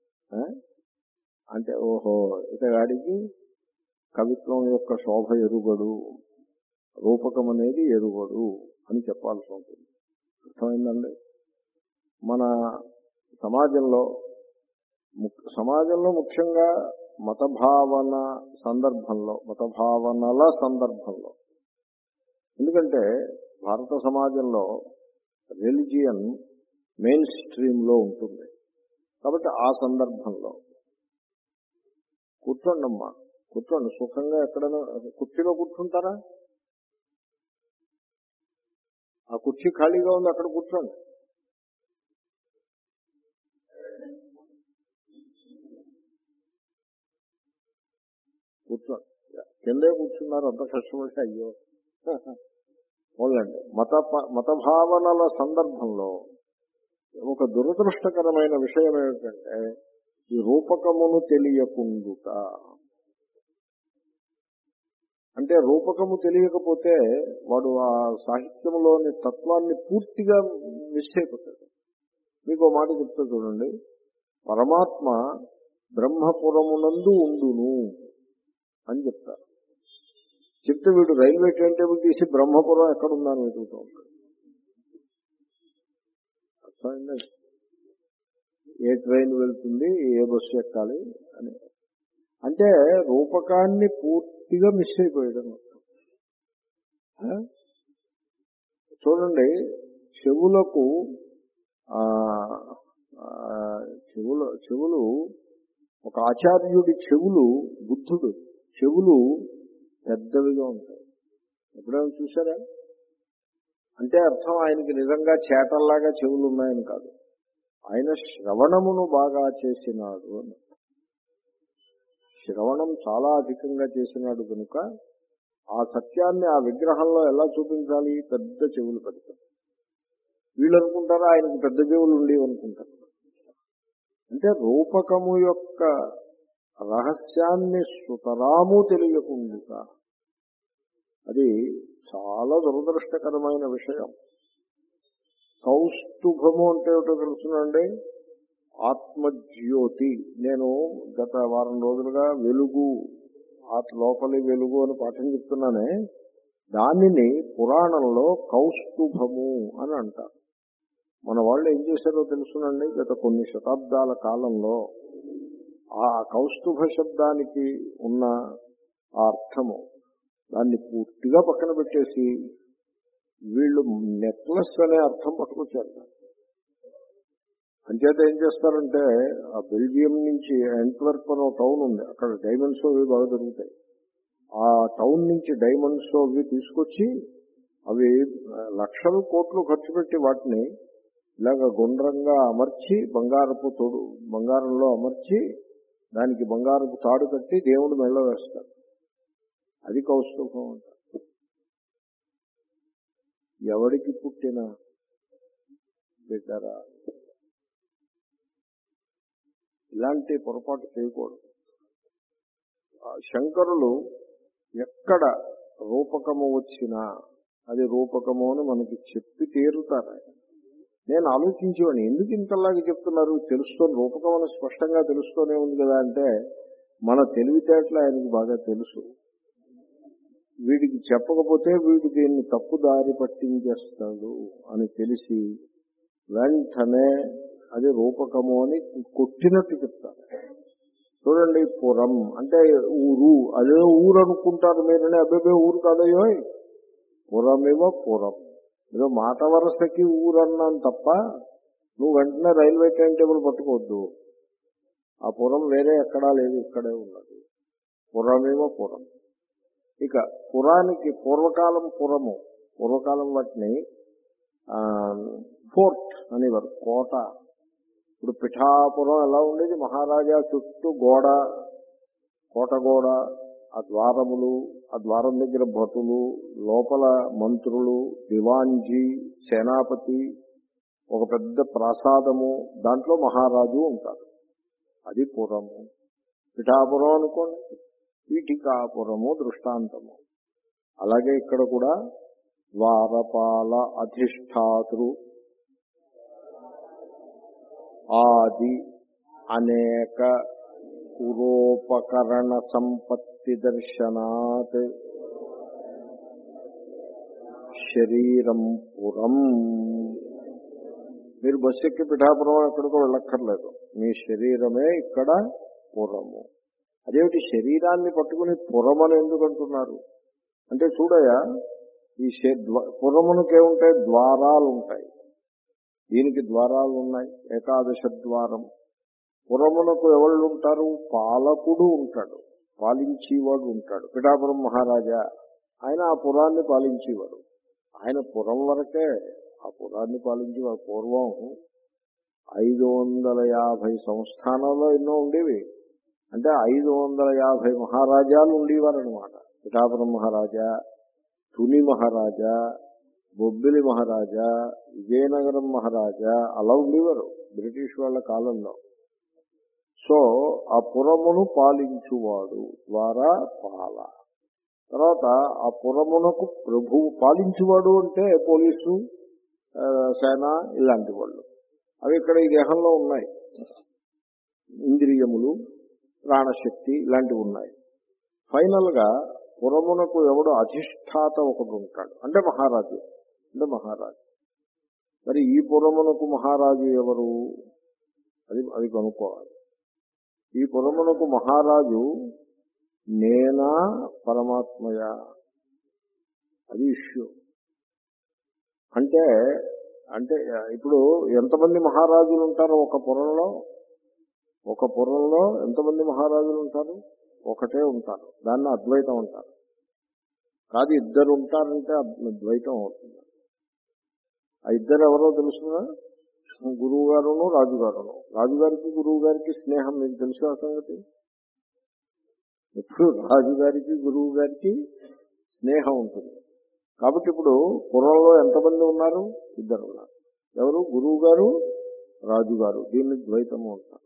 అంటే ఓహో ఇతగాడికి కవిత్వం యొక్క శోభ ఎరుగడు, రూపకం అనేది ఎరుగడు అని చెప్పాల్సి ఉంటుంది. అర్థమైందండి? మన సమాజంలో సమాజంలో ముఖ్యంగా మతభావన సందర్భంలో, మతభావనల సందర్భంలో, ఎందుకంటే భారత సమాజంలో రిలిజియన్ మెయిన్ స్ట్రీమ్ లో ఉంటుంది కాబట్టి ఆ సందర్భంలో కూర్చోండి అమ్మా, కూర్చోండి సుఖంగా. ఎక్కడైనా కుర్చీలో కూర్చుంటారా? ఆ కుర్చీ ఖాళీగా ఉంది, అక్కడ కూర్చోండి. కూర్చోండి, కిందే కూర్చున్నారు అంత కష్టపడి. అయ్యో ఓన్లండి. మత మతభావనల సందర్భంలో ఒక దురదృష్టకరమైన విషయం ఏమిటంటే ఈ రూపకమును తెలియకుండుట. అంటే రూపకము తెలియకపోతే వాడు ఆ సాహిత్యంలోని తత్వాన్ని పూర్తిగా మిస్ అయిపోతాడు. మీకు ఒక మాట చెప్తా చూడండి, పరమాత్మ బ్రహ్మపురమునందు ఉండును అని చెప్తారు. చెప్తే వీడు రైల్వే టైం టేబుల్ తీసి బ్రహ్మపురం ఎక్కడుందని వెతుకుతూ ఉంటాడు. అర్థమైందండి? ఏ ట్రైన్ వెళ్తుంది, ఏ బస్సు ఎక్కాలి అని. అంటే రూపకాన్ని పూర్తిగా మిస్ అయిపోయాడు. చూడండి, చెవులకు చెవులు చెవులు ఒక ఆచార్యుడి చెవులు, బుద్ధుడు చెవులు పెద్దవిగా ఉంటాయి. ఎప్పుడైనా చూసారా? అంటే అర్థం ఆయనకి నిజంగా చేటల్లాగా చెవులు ఉన్నాయని కాదు, ఆయన శ్రవణమును బాగా చేసినాడు అని. శ్రవణం చాలా అధికంగా చేసినాడు కనుక ఆ సత్యాన్ని ఆ విగ్రహంలో ఎలా చూపించాలి, పెద్ద చెవులు పెడతారు. వీళ్ళు అనుకుంటారా ఆయనకు పెద్ద చెవులు ఉండేవి అనుకుంటారు. అంటే రూపకము యొక్క రహస్యాన్ని సుతరాము తెలియకుండా, అది చాలా దురదృష్టకరమైన విషయం. కౌస్తుభము అంటే ఏమిటో తెలుసునండి, ఆత్మజ్యోతి. నేను గత వారం రోజులుగా వెలుగు, ఆ లోపలి వెలుగు అని పాఠం చెప్తున్నానే, దానిని పురాణంలో కౌస్తుభము అని అంటారు. మన వాళ్ళు ఏం చేశారో తెలుసునండి, గత కొన్ని శతాబ్దాల కాలంలో ఆ కౌస్తుభ శబ్దానికి ఉన్న ఆ అర్థము దాన్ని పూర్తిగా పక్కన పెట్టేసి వీళ్ళు నెక్లెస్ అనే అర్థం పట్టుకొచ్చారు. అంచేత ఏం చేస్తారంటే ఆ బెల్జియం నుంచి యాంట్వర్ప్ అనే టౌన్ ఉంది, అక్కడ డైమండ్స్ అవి బాగా దొరుకుతాయి. ఆ టౌన్ నుంచి డైమండ్స్ అవి తీసుకొచ్చి అవి లక్షలు కోట్లు ఖర్చు పెట్టి వాటిని ఇలాగ గుండ్రంగా అమర్చి బంగారపు తోడు బంగారంలో అమర్చి దానికి బంగారపు తాడు కట్టి దేవుడు మెళ్ళ వేస్తాడు. అది కౌస్తుభం అంట. ఎవడికి పుట్టిన బిడ్డరా, ఇలాంటి పొరపాటు చేయకూడదు. శంకరులు ఎక్కడ రూపకము వచ్చినా అది రూపకము అని మనకి చెప్పి తీరుతారు. నేను ఆలోచించేవాడిని, ఎందుకు ఇంతలాగా చెప్తున్నారు, తెలుస్తోంది రూపకం అని స్పష్టంగా తెలుస్తూనే ఉంది కదా అంటే, మన తెలివితేటలు ఆయనకి బాగా తెలుసు. వీడికి చెప్పకపోతే వీడు దీన్ని తప్పుదారి పట్టించేస్తాడు అని తెలిసి వెంటనే అది రూపకము అని కొట్టినట్టు చెప్తారు. చూడండి, పురం అంటే ఊరు, అదే ఊరు అనుకుంటారు మీరనే. అబ్బాయి ఊరు కాదయ్యో, పురమేమో పురం. ఏదో మాట వరసకి ఊరు అన్నాను తప్ప నువ్వు వెంటనే రైల్వే టైం టేబుల్ పట్టుకోవద్దు. ఆ పురం వేరే ఎక్కడా లేదు, ఇక్కడే ఉన్నది. పురమేమో పురం. ఇక పురానికి పూర్వకాలం పురము, పూర్వకాలం వాటిని ఫోర్ట్ అనేవారు, కోట. ఇప్పుడు పిఠాపురం ఎలా ఉండేది, మహారాజా చుట్టూ గోడ, కోట గోడ, ఆ ద్వారములు, ఆ ద్వారం దగ్గర భటులు, లోపల మంత్రులు, దివాంజీ, సేనాపతి, ఒక పెద్ద ప్రాసాదము, దాంట్లో మహారాజు ఉంటారు. అది పురము. పిఠాపురం అనుకోండి, పీఠికాపురము దృష్టాంతము. అలాగే ఇక్కడ కూడా ద్వారపాల అధిష్టాతృ ఆది అనేక పురోపకరణ సంపత్తి దర్శనాత్ శరీరం పురం. మీరు బస్సు ఎక్కి పిఠాపురం ఎక్కడికో వెళ్ళక్కర్లేదు, మీ శరీరమే ఇక్కడ పురము. అదేమిటి శరీరాన్ని పట్టుకుని పురమని ఎందుకు అంటున్నారు అంటే, చూడయా, ఈ పురమునకేముంటాయి, ద్వారాలు ఉంటాయి. దీనికి ద్వారాలు ఉన్నాయి, ఏకాదశ ద్వారం. పురమునకు ఎవళ్ళు ఉంటారు, పాలకుడు ఉంటాడు, పాలించేవాడు ఉంటాడు. పిఠాపురం మహారాజా, ఆయన ఆ పురాన్ని పాలించేవాడు. ఆయన పురం వరకే ఆ పురాన్ని పాలించేవాడు. పూర్వం ఐదు వందల యాభై సంస్థానాల్లో ఎన్నో ఉండేవి. అంటే ఐదు వందల యాభై మహారాజాలు ఉండేవారనమాట. పిఠాపురం మహారాజా, తుని మహారాజా, బొబ్బిలి మహారాజా, విజయనగరం మహారాజా, అలా ఉండేవారు బ్రిటిష్ వాళ్ళ కాలంలో. సో ఆ పురమును పాలించువాడు ద్వారా పాల. తర్వాత ఆ పురమునకు ప్రభువు పాలించువాడు అంటే పోలీసు, సేన, ఇలాంటి వాళ్ళు. అవి ఇక్కడ ఈ దేహంలో ఉన్నాయి. ఇంద్రియములు, ప్రాణశక్తి ఇలాంటివి ఉన్నాయి. ఫైనల్ గా పురమునకు ఎవడు అధిష్టాత ఒకడు ఉంటాడు, అంటే మహారాజు. అంటే మహారాజు. మరి ఈ పురమునకు మహారాజు ఎవరు, అది అది కనుక్కోవాలి. ఈ పురమునకు మహారాజు నేనా పరమాత్మయా, అది ఇష్యూ. అంటే అంటే ఇప్పుడు ఎంతమంది మహారాజులు ఉంటారు ఒక పురంలో? ఒక పురంలో ఎంతమంది మహారాజులు ఉంటారు? ఒకటే ఉంటారు. దాన్ని అద్వైతం అంటారు. కాదు, ఇద్దరు ఉంటారంటే ద్వైతం అవుతుంది. ఆ ఇద్దరు ఎవరో తెలుసునా? గురువు గారును రాజుగారును. రాజుగారికి గురువు గారికి స్నేహం మీకు తెలిసిన సంగతి. ఇప్పుడు రాజుగారికి గురువు గారికి స్నేహం ఉంటుంది. కాబట్టి ఇప్పుడు పురంలో ఎంతమంది ఉన్నారు? ఇద్దరు ఉన్నారు. ఎవరు? గురువు గారు, రాజుగారు. దీన్ని ద్వైతము అంటారు.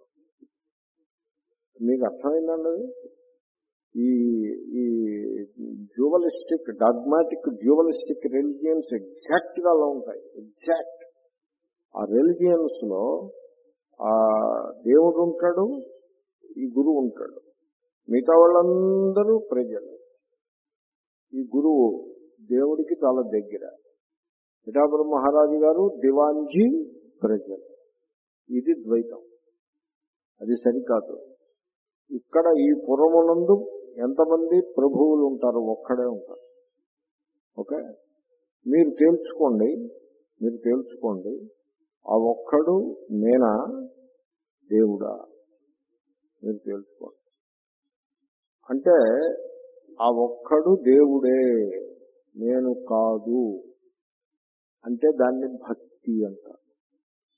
మీకు అర్థమైందండి అది? ఈ ఈ dualistic, dogmatic dualistic religions exact గా అలా ఉంటాయి. ఎగ్జాక్ట్. ఆ రిలిజియన్స్ లో ఆ దేవుడు ఉంటాడు, ఈ గురువు ఉంటాడు, మిగతా వాళ్ళందరూ ప్రజలు. ఈ గురువు దేవుడికి చాలా దగ్గర. పిఠాపురం మహారాజు గారు దివాంజీ, ప్రజలు. ఇది ద్వైతం. అది సరికాదు. ఇక్కడ ఈ పురమునందు ఎంతమంది ప్రభువులు ఉంటారు? ఒక్కడే ఉంటారు. ఓకే, మీరు తేల్చుకోండి, మీరు తేల్చుకోండి. ఆ ఒక్కడు నేనా, దేవుడా? మీరు తేల్చుకోండి. అంటే ఆ ఒక్కడు దేవుడే, నేను కాదు అంటే దాన్ని భక్తి అంటారు.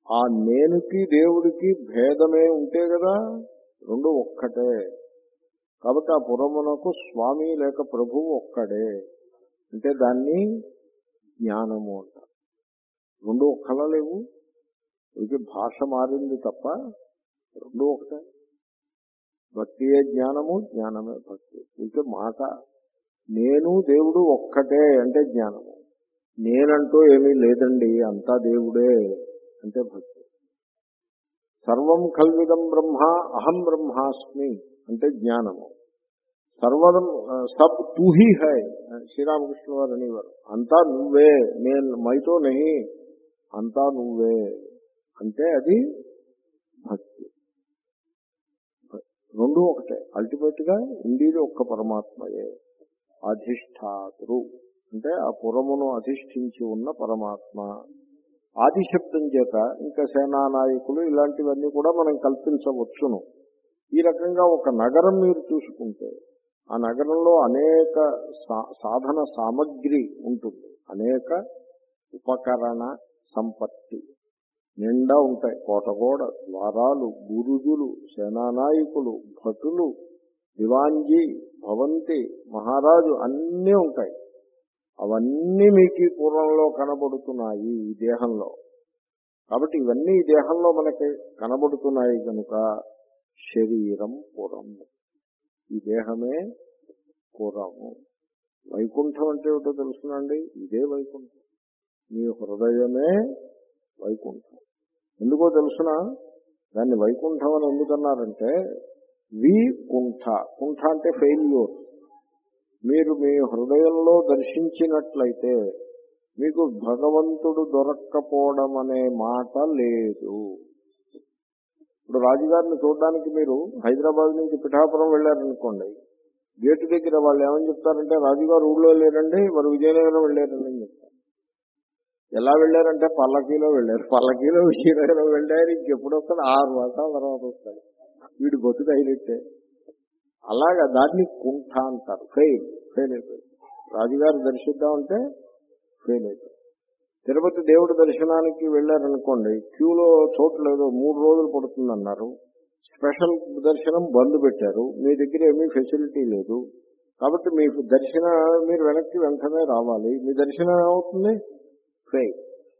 ఆ నేనుకి దేవుడికి భేదమే ఉంటే కదా, రెండు ఒక్కటే. కాబట్టి ఆ పురమునకు స్వామి లేక ప్రభువు ఒక్కడే అంటే దాన్ని జ్ఞానము అంటారు. రెండు ఒక్కలా లేవు, ఇది భాష మారింది తప్ప రెండు ఒకటే. భక్తియే జ్ఞానము, జ్ఞానమే భక్తి. ఇంకే మాట నేను దేవుడు ఒక్కటే అంటే జ్ఞానము. నేనంటూ ఏమీ లేదండి అంతా దేవుడే అంటే భక్తి. సర్వం కల్విదం బ్రహ్మ అహం బ్రహ్మాస్మి అంటే జ్ఞానము. సర్వదం సబ్ తూ హీ హై శ్రీరామకృష్ణ వారు అనేవారు. అంతా నువ్వే, నేను మైతో నహి, అంతా నువ్వే అంటే అది భక్తి. రెండు ఒకటే. అల్టిమేట్ గా ఉండేది ఒక్క పరమాత్మయే. అధిష్ఠాతృ అంటే ఆ పురమును అధిష్ఠించి ఉన్న పరమాత్మ. ఆదిశబ్దం చేత ఇంకా సేనానాయకులు ఇలాంటివన్నీ కూడా మనం కల్పించవచ్చును. ఈ రకంగా ఒక నగరం మీరు చూసుకుంటే ఆ నగరంలో అనేక సాధన సామగ్రి ఉంటుంది, అనేక ఉపకరణ సంపత్తి నిండా ఉంటాయి. కోటగోడ, ద్వారాలు, బురుజులు, సేనానాయకులు, భటులు, దివాంజీ, భవంతి, మహారాజు అన్నీ ఉంటాయి. అవన్నీ మీకు ఈ పూర్వంలో కనబడుతున్నాయి ఈ దేహంలో. కాబట్టి ఇవన్నీ ఈ దేహంలో మనకి కనబడుతున్నాయి కనుక శరీరం పురము, ఈ దేహమే పురము. వైకుంఠం అంటే ఏమిటో తెలుసునండి, ఇదే వైకుంఠం. మీ హృదయమే వైకుంఠం. ఎందుకో తెలుసిన, దాన్ని వైకుంఠం అని ఎందుకన్నారంటే వి కుంఠ, కుంఠ అంటే ఫెయిల్యూర్. మీరు మీ హృదయంలో దర్శించినట్లయితే మీకు భగవంతుడు దొరక్కపోవడం అనే మాట లేదు. ఇప్పుడు రాజుగారిని చూడడానికి మీరు హైదరాబాద్ నుంచి పిఠాపురం వెళ్ళారనుకోండి, గేటు దగ్గర వాళ్ళు ఏమని చెప్తారంటే రాజుగారు ఊళ్ళో లేరండి, వారు విజయనగరం వెళ్ళారండి అని చెప్తారు. ఎలా వెళ్ళారంటే పల్లకీలో వెళ్ళారు. పల్లకీలో విజయనగరం వెళ్ళారు. ఇంకెప్పుడు వస్తాడు, ఆరు వర్షాల తర్వాత వస్తాడు. వీడు బతుకు అయినట్టే. అలాగా దాన్ని కుంఠ అంటారు. ఫెయిల్ ఫెయిల్ అయిపోయింది. రాజుగారు దర్శిద్దామంటే ఫెయిల్ అయిపోయింది. తిరుపతి దేవుడి దర్శనానికి వెళ్ళారనుకోండి, క్యూలో చోటు లేదు, మూడు రోజులు పడుతుందన్నారు. స్పెషల్ దర్శనం బంద్ పెట్టారు. మీ దగ్గర ఏమీ ఫెసిలిటీ లేదు. కాబట్టి మీ దర్శన మీరు వెనక్కి వెంటనే రావాలి. మీ దర్శనం ఏమవుతుంది? ఫెయిల్.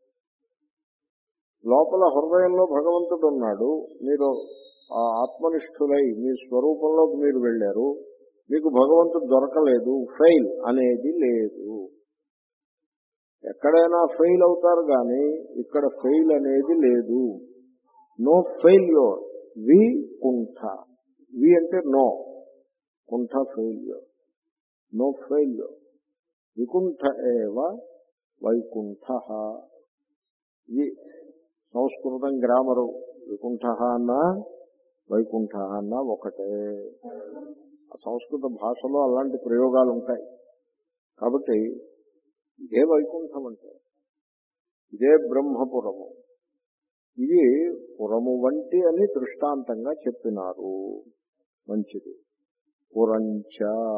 లోపల హృదయంలో భగవంతుడు ఉన్నాడు. మీరు ఆ ఆత్మనిష్ఠులై మీ స్వరూపంలోకి మీరు వెళ్ళారు. మీకు భగవంతుడు దొరకలేదు. ఫెయిల్ అనేది లేదు. ఎక్కడైనా ఫెయిల్ అవుతారు కానీ ఇక్కడ ఫెయిల్ అనేది లేదు. No failure. వి కుంఠ. వి అంటే నో, కుంఠ ఫెయిల్యూర్. No failure. వికుంఠ ఏవ వైకుంఠ. ఇది సంస్కృతం గ్రామరు. వికుంఠ అన్నా వైకుంఠ అన్నా ఒకటే. సంస్కృత భాషలో అలాంటి ప్రయోగాలు ఉంటాయి. కాబట్టి ఇదే వైకుంఠం అంటే, ఇదే బ్రహ్మపురము. ఇది పురము వంటి అని దృష్టాంతంగా చెప్పినారు. మంచిది. పురంచ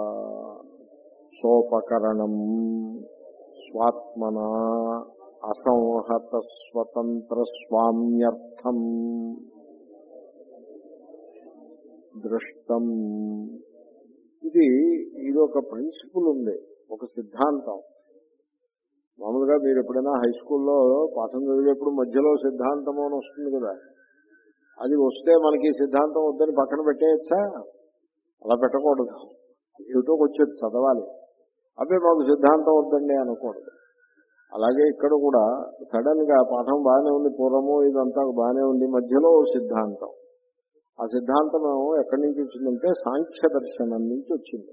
సోపకరణం స్వాత్మన అసంహత స్వతంత్ర స్వామ్యర్థం దృష్టం. ఇది ఇది ఒక ప్రిన్సిపుల్ ఉంది, ఒక సిద్ధాంతం. మామూలుగా మీరు ఎప్పుడైనా హై స్కూల్లో పాఠం చదివేప్పుడు మధ్యలో సిద్ధాంతం అని వస్తుంది కదా, అది వస్తే మనకి సిద్ధాంతం వద్దని పక్కన పెట్టేయచ్చా? అలా పెట్టకూడదు. ఏమిటో వచ్చేది చదవాలి. అదే మాకు సిద్ధాంతం వద్దండి అనకూడదు. అలాగే ఇక్కడ కూడా సడన్ గా పాఠం బాగానే ఉంది, పూర్వము ఇదంతా బాగానే ఉంది, మధ్యలో సిద్ధాంతం. ఆ సిద్ధాంతం ఎక్కడి నుంచి వచ్చిందంటే సాంఖ్య దర్శనం నుంచి వచ్చింది.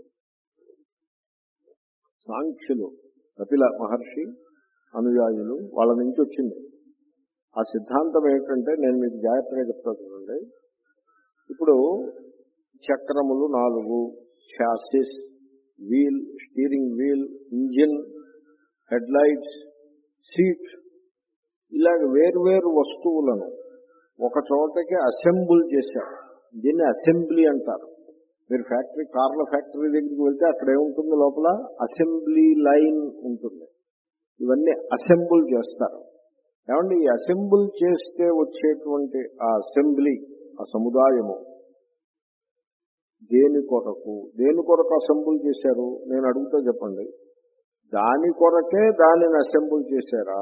సాంఖ్యులు, కపిల మహర్షి అనుయాయులు, వాళ్ళ నుంచి వచ్చింది. ఆ సిద్ధాంతం ఏంటంటే నేను మీకు జాగ్రత్తగా చెప్తా చూడండి. ఇప్పుడు చక్రములు నాలుగు, chassis, wheel, steering wheel, engine, head lights, seat, ఇలాగ వేర్వేరు వస్తువులను ఒక చోటకి అసెంబుల్ చేశారు. దీన్ని అసెంబ్లీ అంటారు. మీరు ఫ్యాక్టరీ, కార్ల ఫ్యాక్టరీ దగ్గరికి వెళ్తే అక్కడ ఏముంటుంది? లోపల అసెంబ్లీ లైన్ ఉంటుంది. ఇవన్నీ అసెంబుల్ చేస్తారు. ఏమండి ఈ అసెంబుల్ చేస్తే వచ్చేటువంటి ఆ అసెంబ్లీ, ఆ సముదాయము దేని కొరకు దేని కొరకు అసెంబుల్ చేశారు నేను అడుగుతా చెప్పండి. దాని కొరకే దానిని అసెంబుల్ చేశారా,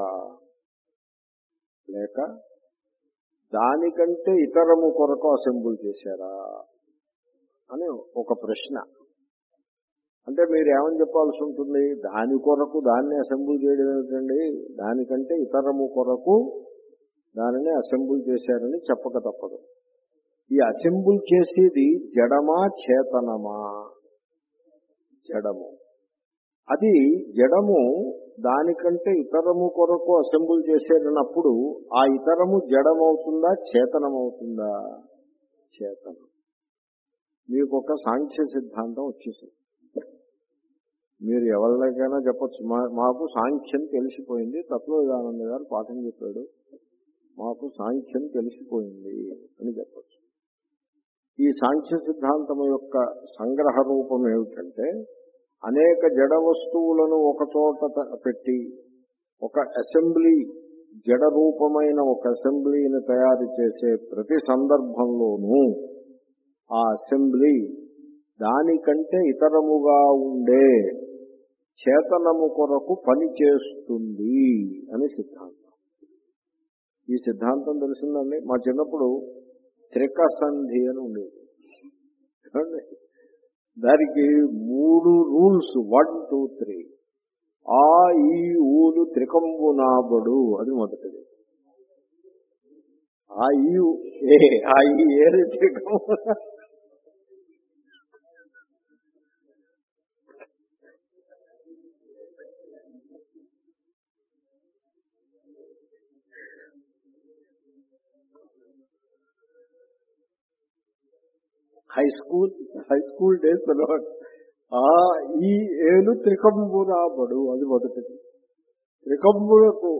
లేక దానికంటే ఇతరము కొరకు అసెంబుల్ చేశారా అని ఒక ప్రశ్న. అంటే మీరు ఏమని చెప్పాల్సి ఉంటుంది? దాని కొరకు దాన్ని అసెంబుల్ చేయడం ఏమిటండి, దానికంటే ఇతరము కొరకు దానిని అసెంబుల్ చేశారని చెప్పక తప్పదు. ఈ అసెంబుల్ చేసేది జడమా చేతనమా? జడము. అది జడము దానికంటే ఇతరము కొరకు అసెంబుల్ చేసేటప్పుడు ఆ ఇతరము జడమవుతుందా చేతనమవుతుందా? చేతనం. మీకు ఒక సాంఖ్య సిద్ధాంతం వచ్చేసింది. మీరు ఎవరికైనా చెప్పచ్చు, మా మాకు సాంఖ్యం తెలిసిపోయింది, తత్వవేదానంద గారు పాఠం చెప్పాడు, మాకు సాంఖ్యం తెలిసిపోయింది అని చెప్పచ్చు. ఈ సాంఖ్య సిద్ధాంతం యొక్క సంగ్రహ రూపం ఏమిటంటే, అనేక జడ వస్తువులను ఒక చోట పెట్టి ఒక అసెంబ్లీ, జడ రూపమైన ఒక అసెంబ్లీని తయారు చేసే ప్రతి సందర్భంలోనూ ఆ అసెంబ్లీ దానికంటే ఇతరముగా ఉండే చేతనము కొరకు పనిచేస్తుంది అని సిద్ధాంతం. ఈ సిద్ధాంతం తెలిసిందండి. మా చిన్నప్పుడు త్రికసంధి అని ఉండేది. దానికి మూడు రూల్స్, వన్ టూ త్రీ. ఆ ఈ ఊలు త్రికంబు నాబడు, అది మొదటిది. ఆ ఈ ఏ ఆ ఈ ఏది త్రికంబు. High school high school days తర్వాత ఆ ఈ ఏలు త్రికంబు రాబడు, అది మొదటిది. త్రికంబులకు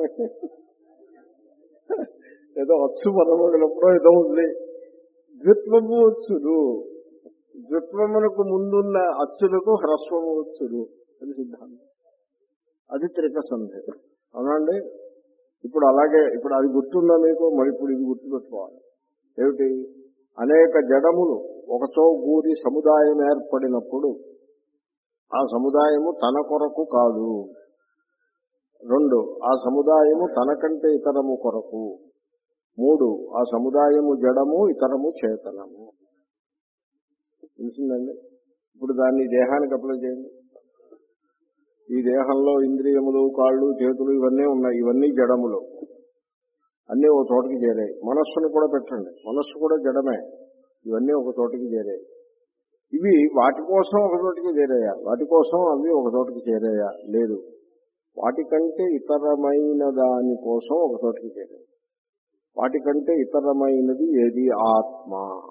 ఏదో అచ్చు మనమగినప్పుడు ఏదో ఉంది. ద్విత్వము వచ్చుడు, ద్విత్వమునకు ముందున్న అచ్చులకు హ్రస్వము వచ్చుడు, అది సిద్ధాంతం. అది త్రికసంధి. అవునండి. ఇప్పుడు అలాగే, ఇప్పుడు అది గుర్తుందా మీకు? మరి ఇప్పుడు ఇది గుర్తుపెట్టుకోవాలి. ఏమిటి? అనేక జడములు ఒకచో గూడి సముదాయం ఏర్పడినప్పుడు ఆ సముదాయము తన కొరకు కాదు. రెండు, ఆ సముదాయము తనకంటే ఇతరము కొరకు. మూడు, ఆ సముదాయము జడము, ఇతరము చేతనము. తెలిసిందండి. ఇప్పుడు దాన్ని దేహానికి అప్లై చేయండి. ఈ దేహంలో ఇంద్రియములు, కాళ్ళు, చేతులు ఇవన్నీ ఉన్నాయి. ఇవన్నీ జడములు, అన్నీ ఒక చోటకి చేరాయి. మనస్సును కూడా పెట్టండి, మనస్సు కూడా జడమే. ఇవన్నీ ఒక చోటకి చేరాయి. ఇవి వాటి కోసం ఒక చోటికి చేరాయా? వాటి కోసం అవి ఒక చోటికి చేరాయా? లేదు. వాటికంటే ఇతరమైన దాని కోసం ఒక చోటికి చేరాయి. వాటికంటే ఇతరమైనది ఏది? ఆత్మ.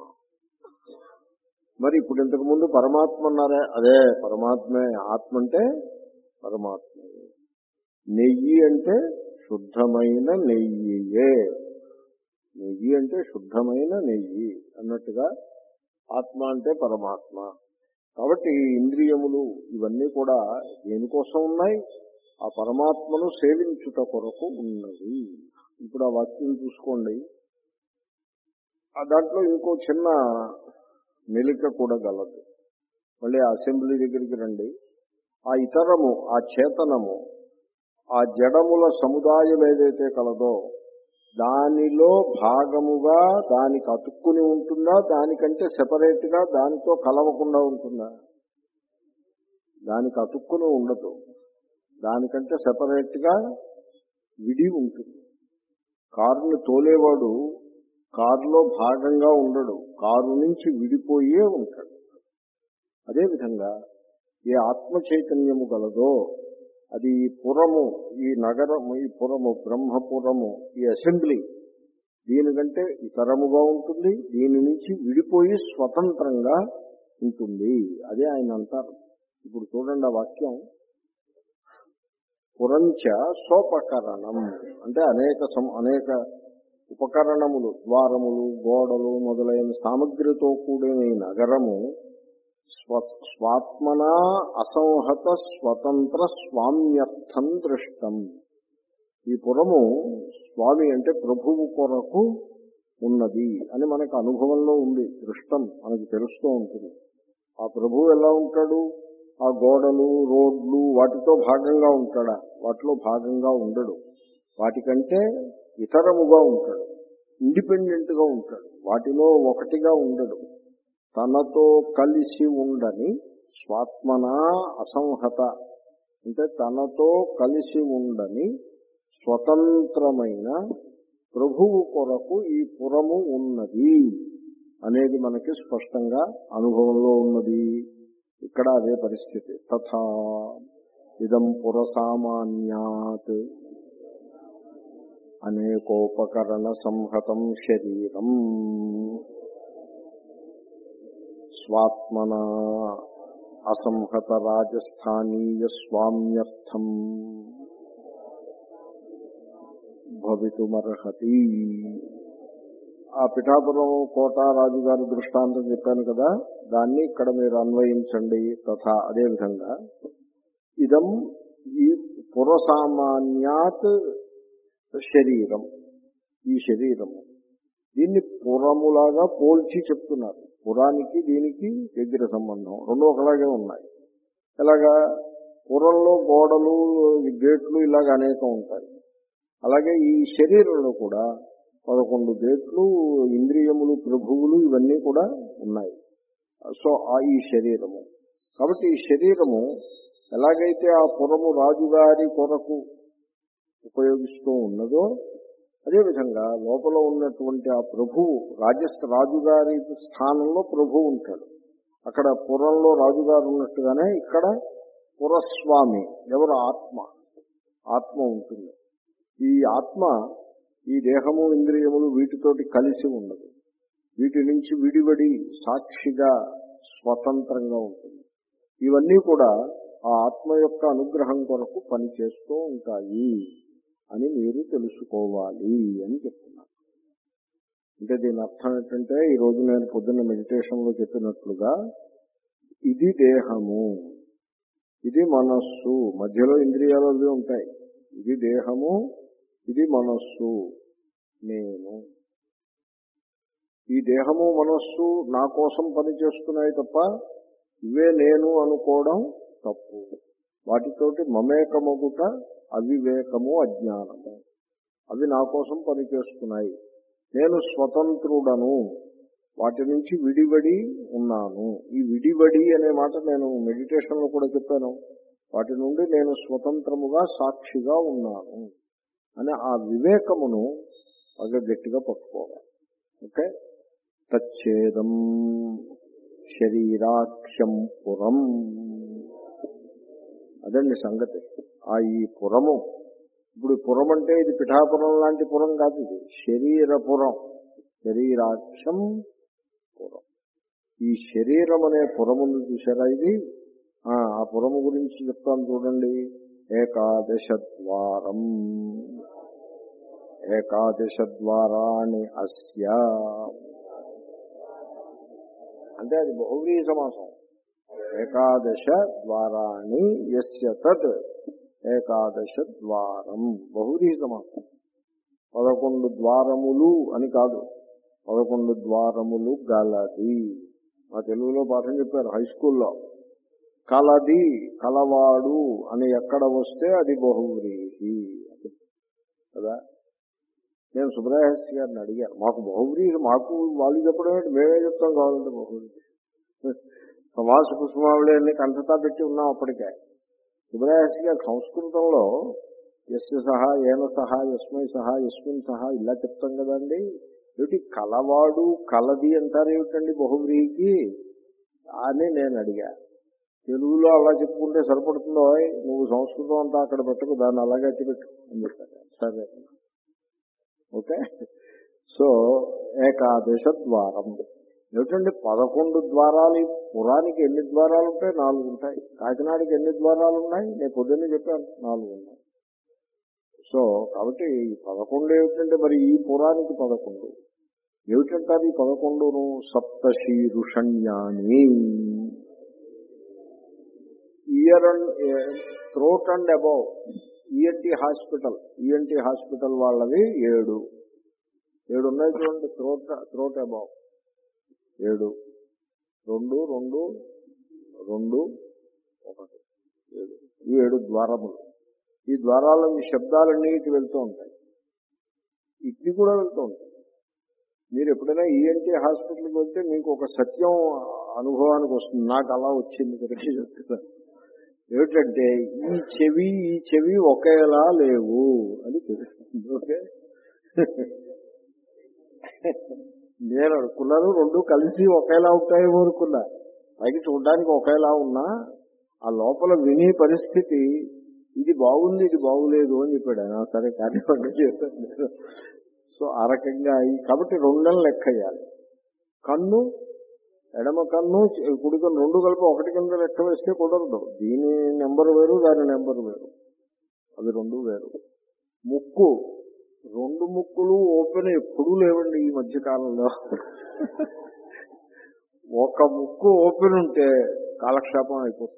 మరి ఇప్పుడు ఇంతకు ముందు పరమాత్మ అన్నారే, అదే పరమాత్మే. ఆత్మ అంటే పరమాత్మ. నెయ్యి అంటే శుద్ధమైన నెయ్యియే. నెయ్యి అంటే శుద్ధమైన నెయ్యి అన్నట్టుగా ఆత్మ అంటే పరమాత్మ. కాబట్టి ఇంద్రియములు ఇవన్నీ కూడా దేనికోసం ఉన్నాయి? ఆ పరమాత్మను సేవించుట కొరకు ఉన్నది. ఇప్పుడు ఆ వాక్యం చూసుకోండి. ఆ దాంట్లో ఇంకో చిన్న మెలిక కూడా గలదు. మళ్ళీ అసెంబ్లీ దగ్గరికి రండి. ఆ ఇతరము, ఆ చేతనము, ఆ జడముల సముదాయం ఏదైతే కలదో దానిలో భాగముగా దానికి అతుక్కుని ఉంటుందా? దానికంటే సెపరేట్ గా దానితో కలవకుండా ఉంటుందా? దానికి అతుక్కుని ఉండదు, దానికంటే సెపరేట్ గా విడి ఉంటుంది. కారుని తోలేవాడు కారులో భాగంగా ఉండడు, కారు నుంచి విడిపోయే ఉంటాడు. అదేవిధంగా ఏ ఆత్మ చైతన్యము గలదో అది ఈ పురము, ఈ నగరము, ఈ పురము, బ్రహ్మపురము, ఈ అసెంబ్లీ దీనికంటే ఇతరముగా ఉంటుంది. దీని నుంచి విడిపోయి స్వతంత్రంగా ఉంటుంది. అదే ఆయన అంటారు. ఇప్పుడు చూడండి ఆ వాక్యం. పురంచ సోపకరణం అంటే అనేక అనేక ఉపకరణములు, ద్వారములు, గోడలు మొదలైన సామగ్రితో కూడిన ఈ నగరము స్వాత్మనా అసంహత స్వతంత్ర స్వామ్యర్థం దృష్టం. ఈ పురము స్వామి అంటే ప్రభువు కొరకు ఉన్నది అని మనకు అనుభవంలో ఉంది, దృష్టం మనకు తెలుస్తూ ఉంటుంది. ఆ ప్రభువు ఎలా ఉంటాడు? ఆ గోడలు రోడ్లు వాటితో భాగంగా ఉంటాడా? వాటిలో భాగంగా ఉండడు. వాటికంటే ఇతరముగా ఉంటాడు, ఇండిపెండెంట్ గా ఉంటాడు, వాటిలో ఒకటిగా ఉండడు. తనతో కలిసి ఉండని స్వాత్మనా అసంహత అంటే తనతో కలిసి ఉండని స్వతంత్రమైన ప్రభువు కొరకు ఈ పురము ఉన్నది అనేది మనకి స్పష్టంగా అనుభవంలో ఉన్నది. ఇక్కడ అదే పరిస్థితి. తథా ఇదం పురసామాన్యాత్ అనేకోపకరణ సంహతం శరీరం స్వాత్మనా అసంహత రాజస్థానీయ స్వామ్యర్థం భవితుమర్హతి. ఆ పిఠాపురం కోట రాజుగారి దృష్టాంతం చెప్పాను కదా, దాన్ని ఇక్కడ మీరు అన్వయించండి. తథా అదేవిధంగా ఇదం ఈ పురసామాన్యాత్ శరీరం, ఈ శరీరము దీన్ని పురములాగా పోల్చి చెప్తున్నారు. పురానికి దీనికి దగ్గర సంబంధం, రెండు ఒకలాగే ఉన్నాయి. ఎలాగా? పురంలో గోడలు గేట్లు ఇలాగ అనేకం ఉంటాయి. అలాగే ఈ శరీరంలో కూడా పదకొండు గేట్లు, ఇంద్రియములు, ప్రభువులు ఇవన్నీ కూడా ఉన్నాయి. సో ఆ ఈ శరీరము, కాబట్టి ఈ శరీరము ఎలాగైతే ఆ పురము రాజుగారి కొరకు ఉపయోగిస్తూ ఉన్నదో అదేవిధంగా లోపల ఉన్నటువంటి ఆ ప్రభువు రాజస్థ రాజుగారి స్థానంలో ప్రభువు ఉంటాడు. అక్కడ పురంలో రాజుగారు ఉన్నట్టుగానే ఇక్కడ పురస్వామి ఎవరు? ఆత్మ. ఆత్మ ఉంటుంది. ఈ ఆత్మ ఈ దేహము ఇంద్రియములు వీటితోటి కలిసి ఉండదు, వీటి నుంచి విడివడి సాక్షిగా స్వతంత్రంగా ఉంటుంది. ఇవన్నీ కూడా ఆ ఆత్మ యొక్క అనుగ్రహం కొరకు పనిచేస్తూ ఉంటాయి అని మీరు తెలుసుకోవాలి అని చెప్తున్నారు. అంటే దీని అర్థం ఏంటంటే, ఈరోజు నేను పొద్దున్న మెడిటేషన్లో చెప్పినట్లుగా ఇది దేహము, ఇది మనస్సు, మధ్యలో ఇంద్రియాలు అవి ఉంటాయి. ఇది దేహము, ఇది మనస్సు, నేను. ఈ దేహము మనస్సు నా కోసం పనిచేస్తున్నాయి తప్ప ఇవే నేను అనుకోవడం తప్పు. వాటితోటి మమేకమగుట అవివేకము, అజ్ఞానము. అవి నా కోసం పనిచేస్తున్నాయి. నేను స్వతంత్రుడను, వాటి నుంచి విడివడి ఉన్నాను. ఈ విడివడి అనే మాట నేను మెడిటేషన్లో కూడా చెప్పాను. వాటి నుండి నేను స్వతంత్రముగా సాక్షిగా ఉన్నాను అని ఆ వివేకమును బాగా గట్టిగా పట్టుకోవాలి. ఓకే. తచ్చేదం శరీరాఖ్యం పురం, అదండి సంగతి. ఆ ఈ పురము, ఇప్పుడు పురం అంటే ఇది పిఠాపురం లాంటి పురం కాదు, ఇది శరీరపురం, శరీరాఖ్యం పురం. ఈ శరీరం అనే పురమును చూసారా? ఇది ఆ పురము గురించి చెప్తాను చూడండి. ఏకాదశ ద్వారం, ఏకాదశ ద్వారాణి అస్య అంటే అది బహువ్రీహి సమాసం. ఏకాదశ ద్వారాణి యస్య తత్ ఏకాదశ ద్వారం, బహువ్రీహి సమాసం. పదకొండు ద్వారములు అని కాదు, పదకొండు ద్వారములు గలది. మా తెలుగులో పాఠం చెప్పారు హై స్కూల్లో. కలది, కలవాడు అని ఎక్కడ వస్తే అది బహువ్రీహి కదా. నేను సుబ్రహ్మణ్య గారిని అడిగాను, మాకు బహువ్రీహి మాకు వాళ్ళు చెప్పడం ఏంటి, మేమే చెప్తాం కావాలంటే బహువ్రీహి. సమాస కుసుమావళి అన్ని కంఠతా పెట్టి ఉన్నాం అప్పటికే. సుబ్రహ్మణ్య గారు సంస్కృతంలో యస్య సహా, ఏన సహా, యస్మై సహా, యస్మిన్ సహా ఇలా చెప్తాం కదండి. ఏమిటి కలవాడు కలది అంటారు ఏమిటండి బహువ్రీహికి అని నేను అడిగా. తెలుగులో అలా చెప్పుకుంటే సరిపడుతుందో, నువ్వు సంస్కృతం అంతా అక్కడ పెట్టకు, దాన్ని అలాగే అట్టిపెట్టు అని చెప్పారు. సరే ఓకే. సో ఏకాదశ ద్వారం ఏమిటండి? పదకొండు ద్వారాలు. పురానికి ఎన్ని ద్వారాలు ఉంటాయి? నాలుగు ఉంటాయి. కాకినాడకి ఎన్ని ద్వారాలు ఉన్నాయి? నేను పొద్దున్నే చెప్పాను, నాలుగు ఉన్నాయి. సో కాబట్టి ఈ పదకొండు ఏమిటంటే, మరి ఈ పురానికి పదకొండు ఏమిటంటారు? ఈ పదకొండును సప్తశీరుషణ్యాని, ear and throat and above ENT hospital ENT hospital వాళ్ళవి ఏడు ఏడు ఉన్నాయి చూడండి. త్రోట్ త్రోట్ అబౌవ్ ఏడు, రెండు రెండు రెండు ఒకటి ఏడు. ఈ ఏడు ద్వారములు. ఈ ద్వారాల ఈ శబ్దాలన్నీ ఇటు వెళ్తూ ఉంటాయి. ఇటు కూడా వెళ్తూ ఉంటాయి. మీరు ఎప్పుడైనా ఈఎన్టీ హాస్పిటల్కి వెళ్తే మీకు ఒక సత్యం అనుభవానికి వస్తుంది. నాకు అలా వచ్చింది కరెక్ట్ చెప్తున్నాను. ఏమిటంటే ఈ చెవి ఈ చెవి ఒకేలా లేవు అని తెలుస్తుంది. ఓకే, నేను అనుకున్నాను రెండు కలిసి ఒకేలా ఉంటాయి అనుకున్నా. పైకి చూడడానికి ఒకేలా ఉన్నా ఆ లోపల వినే పరిస్థితి ఇది బాగుంది ఇది బాగులేదు అని చెప్పాడు ఆయన. సరే కానీ చెప్పాను. సో ఆ రకంగా కాబట్టి రెండని లెక్క అయ్యాలి. కన్ను ఎడమ కన్ను కుడి కన్ను రెండు కలిపి ఒకటి కింద లెక్క వేస్తే కుదరదు. దీని నెంబర్ వేరు దాని నెంబర్ వేరు, అవి రెండు వేరు. ముక్కు రెండు ముక్కులు ఓపెన్ ఎప్పుడూ లేవండి ఈ మధ్య కాలంలో. ఒక ముక్కు ఓపెన్ ఉంటే కాలక్షేపం అయిపోతుంది.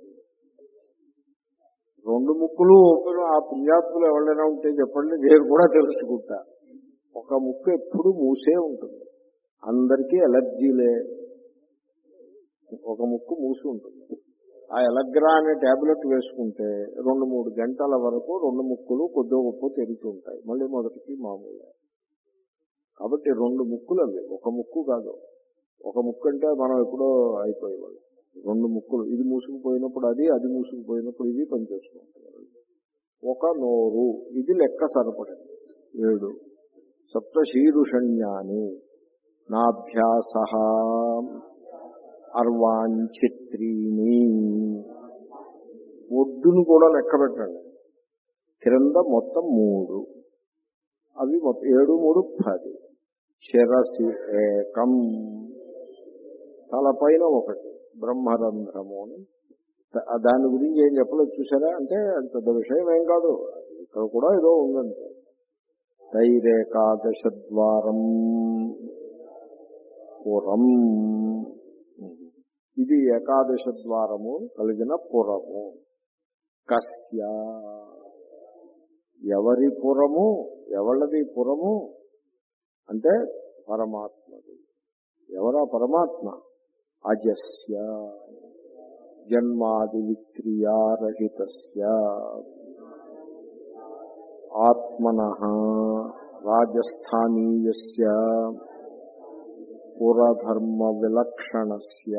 రెండు ముక్కులు ఓపెన్ ఆ పుణ్యాత్ములు ఎవరైనా ఉంటే చెప్పండి, నేను కూడా తెలుసుకుంటా. ఒక ముక్కు ఎప్పుడు మూసే ఉంటుంది. అందరికీ ఎలర్జీలే, ఒక ముక్కు మూసి ఉంటుంది. ఆ ఎలగ్రా అనే టాబ్లెట్ వేసుకుంటే రెండు మూడు గంటల వరకు రెండు ముక్కులు కొద్దిగా గొప్ప తెరిచి ఉంటాయి, మళ్ళీ మొదటికి మామూలే. కాబట్టి రెండు ముక్కులు అవి, ఒక ముక్కు కాదు. ఒక ముక్కు అంటే మనం ఎప్పుడో అయిపోయేవాళ్ళు. రెండు ముక్కులు, ఇది మూసుకుపోయినప్పుడు అది అది మూసుకుపోయినప్పుడు ఇది పనిచేసుకుంటారు. ఒక నోరు, ఇది లెక్క సరిపడింది ఏడు. సప్తశీరుషణ్యాని నాభ్యాస అర్వాంచిత్రీని. ఒడ్డును కూడా లెక్క పెట్టండి. క్రింద మొత్తం మూడు, అవి మొత్తం ఏడు మూడు పది. శిరసి ఏకం, తలపైన ఒకటి బ్రహ్మరంధ్రము అని. దాని గురించి ఏం చెప్పలేదు చూసారా. అంటే అది పెద్ద విషయం ఏం కాదు, ఇక్కడ కూడా ఏదో ఉందంటే. తైరేకాదశ ద్వారం పురం, ఇది ఏకాదశ ద్వారము కలిగిన పురము. కస్య, ఎవరి పురము, ఎవళ్ళది పురము అంటే పరమాత్మది. ఎవరా పరమాత్మ? అజస్య జన్మాది విక్రియారహితస్య ఆత్మనః రాజస్థానీయస్య పురధర్మ విలక్షణస్య.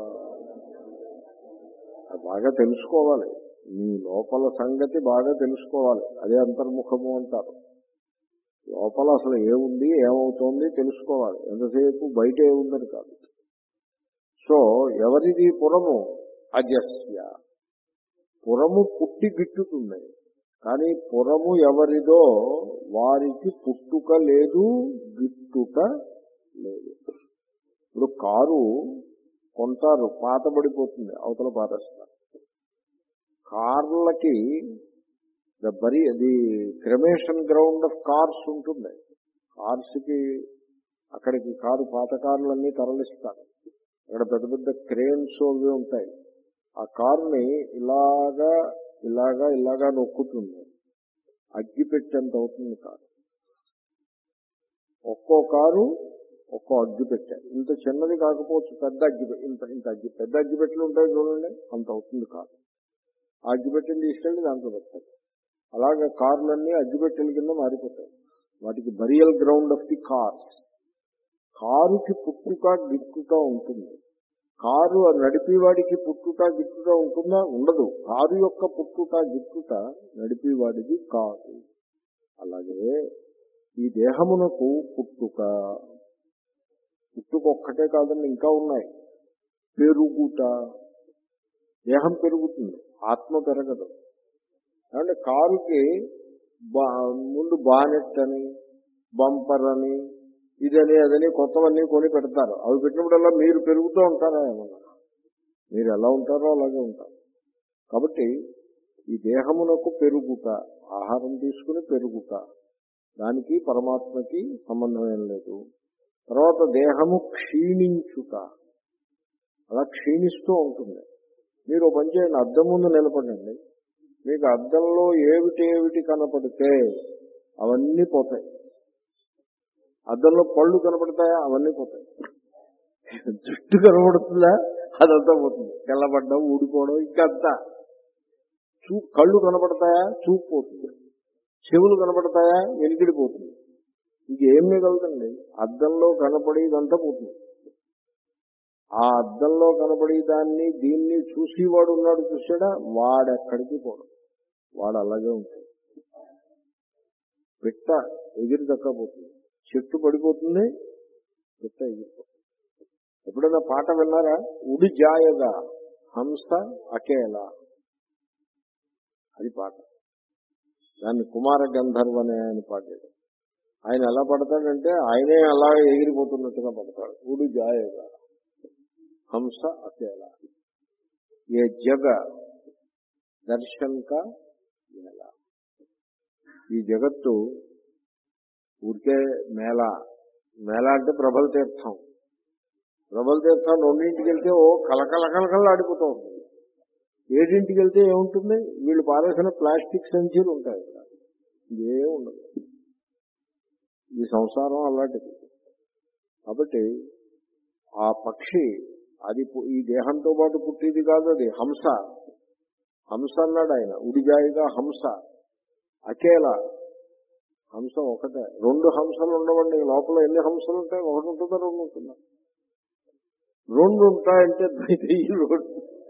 బాగా తెలుసుకోవాలి, మీ లోపల సంగతి బాగా తెలుసుకోవాలి. అదే అంతర్ముఖము అంటారు. లోపల అసలు ఏముంది ఏమవుతోంది తెలుసుకోవాలి, ఎంతసేపు బయట ఏముందని కాదు. సో ఎవరిది పురము? అజస్య. పురము పుట్టి గిట్టుతుంది, కానీ పురము ఎవరిదో వారికి పుట్టుక లేదు, గిట్టుట లేదు. ఇప్పుడు కారు కొంటారు, పాత పడిపోతుంది, అవతల పారేస్తారు. కార్లకి the bury the cremation ground of cars ఉంటుంది. కార్స్కి అక్కడికి కారు పాత కార్లన్నీ తరలిస్తారు. అక్కడ పెద్ద పెద్ద క్రేన్స్ అవి ఉంటాయి. ఆ కారుని ఇలాగా ఇలాగా ఇలాగా నొక్కుతుంది, అగ్గి పెట్టేంత అవుతుంది కారు. ఒక్కో కారు ఒక్కో అగ్గి పెట్టారు. ఇంత చిన్నది కాకపోవచ్చు, పెద్ద అగ్గి ఇంత ఇంత అగ్గి పెద్ద అగ్గిపెట్టెలు ఉంటాయి చూడండి, అంత అవుతుంది కారు. ఆ అగ్గిపెట్టెని తీసుకెళ్ళి దాంట్లో పెట్టారు. అలాగే కార్లన్నీ అగ్గిపెట్టెల కింద మారిపోతాయి. వాటికి burial ground of the cars. కారుకి పుట్టుక గిట్టుక ఉంటుంది. కారు నడిపేవాడికి పుట్టుట గిట్టుట ఉంటుందా? ఉండదు. కారు యొక్క పుట్టుట గిట్టుట నడిపేవాడిది కాదు. అలాగే ఈ దేహమునకు పుట్టుక పుట్టుక ఒక్కటే కాదండి, ఇంకా ఉన్నాయి. పెరుగుట, దేహం పెరుగుతుంది, ఆత్మ పెరగదు. అంటే కారుకి ముందు బానెట్ అని బంపర్ అని ఇదని అదని కొత్తవన్నీ కొని పెడతారు. అవి పెట్టినప్పుడల్లా మీరు పెరుగుతూ ఉంటారా ఏమన్నా? మీరు ఎలా ఉంటారో అలాగే ఉంటారు. కాబట్టి ఈ దేహమునకు పెరుగుట, ఆహారం తీసుకుని పెరుగుట, దానికి పరమాత్మకి సంబంధం ఏం లేదు. తర్వాత దేహము క్షీణించుట, అలా క్షీణిస్తూ ఉంటుంది. మీరు పని చేయండి, అద్దం ముందు నిలబడండి, మీకు అద్దంలో ఏమిటి ఏమిటి కనపడితే అవన్నీ పోతాయి. అద్దంలో పళ్ళు కనపడతాయా? అవన్నీ పోతాయి. జుట్టు కనపడుతుందా? అదంతా పోతుంది. తెల్లబడ్డం, ఊడిపోవడం, ఇంకంతా. చూ కళ్ళు కనపడతాయా? చూపు పోతుంది. చెవులు కనపడతాయా? వెలిగిడిపోతుంది. ఇంకేం మిగలదండి? అద్దంలో కనపడేదంతా పోతుంది. ఆ అద్దంలో కనపడే దాన్ని దీన్ని చూసేవాడు ఉన్నాడు, చూసాడా? వాడెక్కడికి పోవడం, వాడు అలాగే ఉంటాడు. పిట్ట ఎగిరి దక్కపోతుంది, చెట్టు పడిపోతుంది, పిట్ట ఎగిరిపోతుంది. ఎప్పుడైనా పాట విన్నారా? ఉడి జాయగా హంస అకేలా, అది పాట. దాన్ని కుమార గంధర్వనే అని పాడాడు. ఆయన ఎలా పడతాడంటే ఆయనే అలా ఎగిరిపోతున్నట్టుగా పడతాడు. ఉడి జాయగా హంస అకేలా, ఏ జగ దర్శన్ కా మేళ. ఈ జగత్తు ఊరికే మేళ. మేళ అంటే ప్రబల తీర్థం. ప్రబల తీర్థం రెండింటికి వెళ్తే ఓ కలకల కలకల ఆడిపోతూ ఉంటుంది. ఏడింటికి వెళ్తే ఏముంటుంది? వీళ్ళు పారేసిన ప్లాస్టిక్ సంచీలు ఉంటాయి. ఇక్కడ ఇదే ఉండదు. ఈ సంసారం అలాంటిది. కాబట్టి ఆ పక్షి అది ఈ దేహంతో పాటు పుట్టేది కాదు. అది హంస. హంస అన్నాడు ఆయన. ఉడిజాయిగా హంస అకేలా. హంస ఒకటే. రెండు హంసలు ఉండవండి. లోపల ఎన్ని హంసలు ఉంటాయి? ఒకటి ఉంటుందా, రెండు ఉంటుందా? రెండు ఉంటాయంటే ఈ రెండు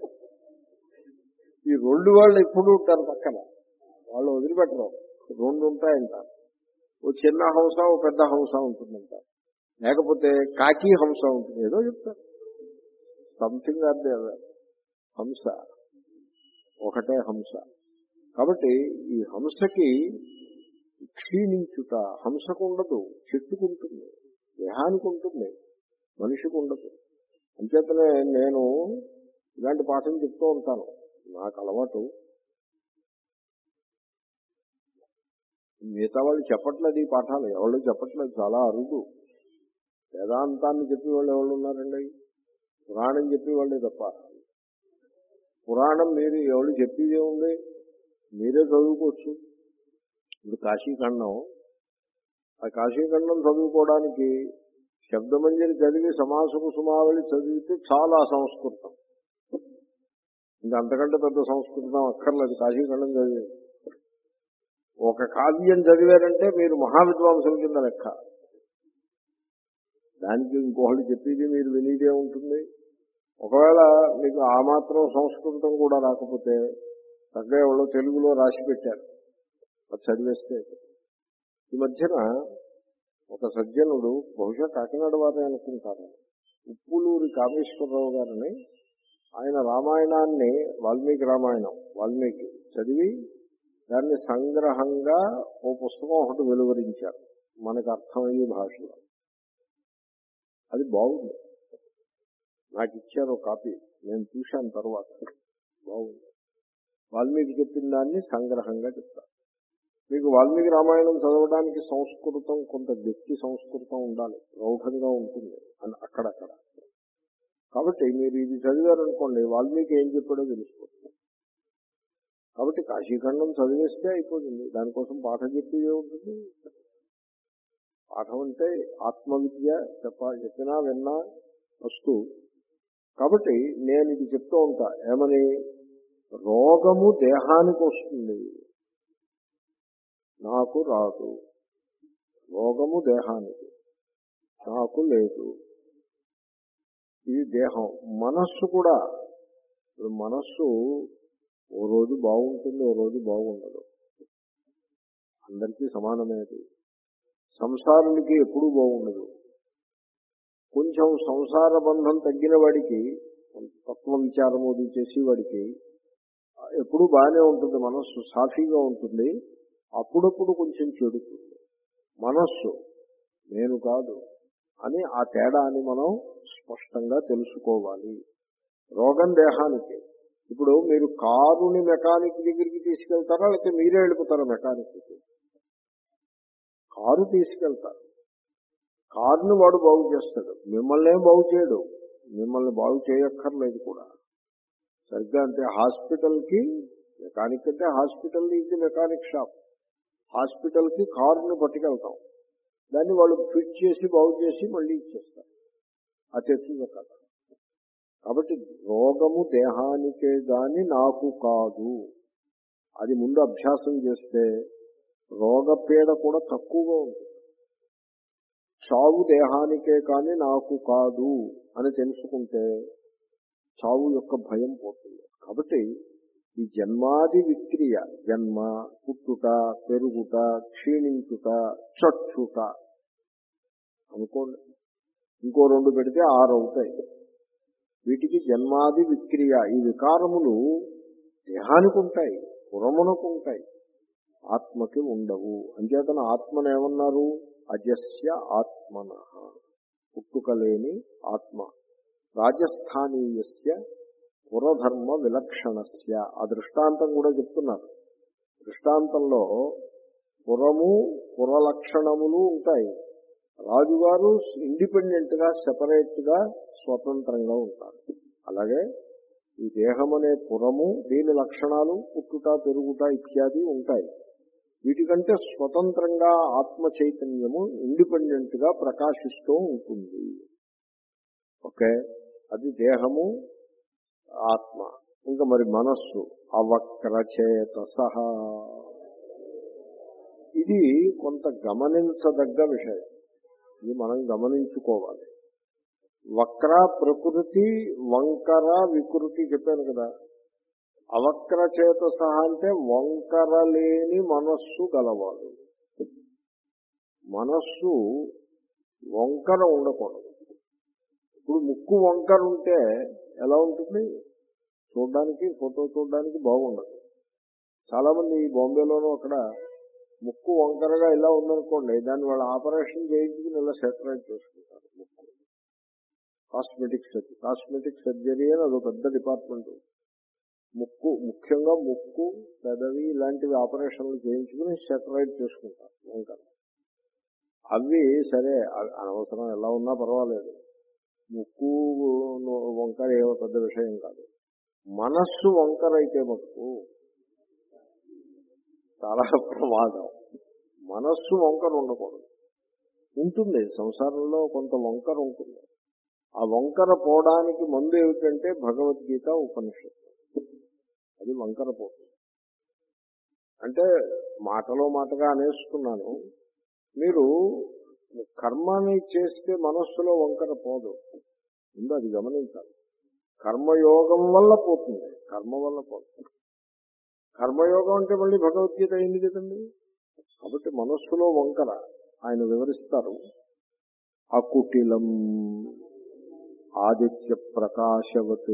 ఈ రెండు వాళ్ళు ఎప్పుడు ఉంటారు పక్కన, వాళ్ళు వదిలిపెట్టరు. రెండు ఉంటాయంట. ఓ చిన్న హంస, ఓ పెద్ద హంస ఉంటుందంట. లేకపోతే కాకి హంస ఉంటుంది, ఏదో చెప్తారు. సంథింగ్ అదే హంస ఒకటే హంస. కాబట్టి ఈ హంసకి క్షీణించుట హంసకు ఉండదు, చెట్టుకుంటుంది, దేహానికి ఉంటుంది, మనిషికి ఉండదు. అంచేతనే నేను ఇలాంటి పాఠం చెప్తూ ఉంటాను. నాకు అలవాటు. మిగతా వాళ్ళు చెప్పట్లేదు ఈ పాఠాలు, ఎవరు చెప్పట్లేదు, చాలా అరుదు. వేదాంతాన్ని చెప్పేవాళ్ళు ఎవరు ఉన్నారండి? పురాణం చెప్పేవాళ్ళే తప్ప. పురాణం మీరు ఎవరు చెప్పేదే ఉంది? మీరే చదువుకోవచ్చు. ఇప్పుడు కాశీఖండం, ఆ కాశీఖండం చదువుకోవడానికి శబ్దమంజరి చదివి సమాస కుసుమావళి చదివితే చాలా సంస్కృతం. ఇంకా అంతకంటే పెద్ద సంస్కృతం అక్కర్లేదు కాశీఖండం చదివి. ఒక కావ్యం చదివారంటే మీరు మహావిద్వాంసుల కింద లెక్క. దానికి ఇంకొకళ్ళు చెప్పేది మీరు వినేదే ఉంటుంది. ఒకవేళ మీకు ఆ మాత్రం సంస్కృతం కూడా రాకపోతే చక్కగా ఎవరో తెలుగులో రాసి పెట్టారు, అది చదివేస్తే. ఈ మధ్యన ఒక సజ్జనుడు, బహుశా కాకినాడ వారే అనుకుంటారు, ఉప్పులూరి కామేశ్వరరావు గారిని, ఆయన రామాయణాన్ని, వాల్మీకి రామాయణం వాల్మీకి చదివి దాన్ని సంగ్రహంగా ఓ పుస్తకం ఒకటి వెలువరించారు మనకు అర్థమయ్యే భాషలో. అది బాగుంది. నాకు ఇచ్చారు కాపీ, నేను చూశాను తర్వాత. బాగుంది. వాల్మీకి చెప్పిన దాన్ని సంగ్రహంగా చెప్తారు. మీకు వాల్మీకి రామాయణం చదవడానికి సంస్కృతం, కొంత గట్టి సంస్కృతం ఉండాలి, రౌఢంగా ఉంటుంది అని అక్కడక్కడ. కాబట్టి మీరు ఇది చదివారనుకోండి, వాల్మీకి ఏం చెప్పాడో తెలిసిపోతుంది. కాబట్టి కాశీఖండం చదివేస్తే అయిపోతుంది. దానికోసం పాఠం చెప్పేదే ఉంటుంది. పాఠం అంటే ఆత్మవిద్య చెప్ప చెప్పినా విన్నా వస్తూ. కాబట్టి నేను ఇది చెప్తూ ఉంటా, ఏమని? రోగము దేహానికి వస్తుంది, నాకు రాదు. రోగము దేహానికి, నాకు లేదు. ఇది దేహం. మనస్సు కూడా, మనస్సు ఓ రోజు బాగుంటుంది, ఓ రోజు బాగుండదు. అందరికీ సమానమేది. సంసారులకి ఎప్పుడూ బాగుండదు. కొంచెం సంసార బంధం తగ్గిన వాడికి, తత్వ విచారము చేసేవాడికి ఎప్పుడూ బాగానే ఉంటుంది, మనస్సు సాఫీగా ఉంటుంది. అప్పుడప్పుడు కొంచెం చెడుతుంది మనస్సు, నేను కాదు అని. ఆ తేడాన్ని మనం స్పష్టంగా తెలుసుకోవాలి. రోగం దేహానికి. ఇప్పుడు మీరు కారుని మెకానిక్ దగ్గరికి తీసుకెళ్తారా, లేకపోతే మీరే వెళ్ళిపోతారా మెకానిక్కి? కారు తీసుకెళ్తారు. కారుని వాడు బాగు చేస్తాడు, మిమ్మల్ని ఏం బాగు చేయడు. మిమ్మల్ని బాగు చేయక్కర్లేదు కూడా. సరిగ్గా అంటే హాస్పిటల్కి మెకానిక్ అంటే హాస్పిటల్ ఇది మెకానిక్ షాప్. హాస్పిటల్కి కారుని పట్టుకెళ్తాం, దాన్ని వాళ్ళు ఫిట్ చేసి బాగు చేసి మళ్ళీ ఇచ్చేస్తారు. ఆ తెచ్చుక కథ. కాబట్టి రోగము దేహానికే గాని నాకు కాదు. అది ముందు అభ్యాసం చేస్తే రోగపీడ కూడా తక్కువగా ఉంటుంది. చావు దేహానికే కానీ నాకు కాదు అని తెలుసుకుంటే చావు యొక్క భయం పోతుంది. కాబట్టి ఈ జన్మాది విక్రియ, జన్మ, పుట్టుట, పెరుగుట, క్షీణించుట, చచ్చుట అనుకోండి, ఇంకో రెండు పెడితే ఆరు అవుతాయి. వీటికి జన్మాది విక్రియ, ఈ వికారములు దేహానికి ఉంటాయి, పురమునకు ఉంటాయి, ఆత్మకి ఉండవు. అంచేతన ఆత్మను ఏమన్నారు? అజస్య ఆత్మన, పుట్టుకలేని ఆత్మ. రాజస్థానీయస్య పురధర్మ విలక్షణస్య, ఆ దృష్టాంతం కూడా చెప్తున్నారు. దృష్టాంతంలో పురము పురలక్షణములు ఉంటాయి. రాజుగారు ఇండిపెండెంట్ గా, సెపరేట్ గా, స్వతంత్రంగా ఉంటారు. అలాగే ఈ దేహం అనే పురము, దీని లక్షణాలు పుట్టుట, పెరుగుట ఇత్యాది ఉంటాయి. వీటికంటే స్వతంత్రంగా ఆత్మ చైతన్యము ఇండిపెండెంట్ గా ప్రకాశిస్తూ ఉంటుంది. ఓకే, అది దేహము, ఆత్మ. ఇంకా మరి మనస్సు, అవక్రచేతసః. ఇది కొంత గమనించదగ్గ విషయం, ఇది మనం గమనించుకోవాలి. వక్ర ప్రకృతి, వంకర వికృతి చెప్పాను కదా. అవక్రచేతసః అంటే వంకర లేని మనస్సు గలవాడు. మనస్సు వంకర ఉండకూడదు. ఇప్పుడు ముక్కు వంకర ఉంటే ఎలా ఉంటుంది? చూడడానికి, ఫోటో చూడడానికి బాగుండదు. చాలా మంది బాంబేలోనూ అక్కడ ముక్కు వంకరగా ఇలా ఉందనుకోండి, దాన్ని వాళ్ళు ఆపరేషన్ చేయించుకుని ఇలా సెటరైట్ చేసుకుంటారు. ముక్కు కాస్మెటిక్ సర్జరీ, కాస్మెటిక్ సర్జరీ అని అదొక పెద్ద డిపార్ట్మెంట్. ముక్కు, ముఖ్యంగా ముక్కు, పెదవి ఇలాంటివి ఆపరేషన్లు చేయించుకుని సెటరైట్ చేసుకుంటారు వంకర. అవి సరే, అనవసరం, ఎలా ఉన్నా పర్వాలేదు. ముక్కు వంకర ఏమో పెద్ద విషయం కాదు. మనస్సు వంకర అయితే మటుకు చాలా ప్రమాదం. మనస్సు వంకర ఉండకూడదు. ఉంటుంది, సంసారంలో కొంత వంకర ఉంటుంది. ఆ వంకర పోవడానికి మందు ఏమిటంటే భగవద్గీత, ఉపనిషత్తు. అది వంకర పోతుంది. అంటే మాటలో మాటగా అనేస్తున్నాను. మీరు కర్మని చేస్తే మనస్సులో వంకర పోదు, ముందు అది గమనించాలి. కర్మయోగం వల్ల పోతుంది, కర్మ వల్ల పోతుంది. కర్మయోగం అంటే మళ్ళీ భగవద్గీత అయింది కదండి. కాబట్టి మనస్సులో వంకర ఆయన వివరిస్తారు. అకుటిలం ఆదిత్య ప్రకాశవత్.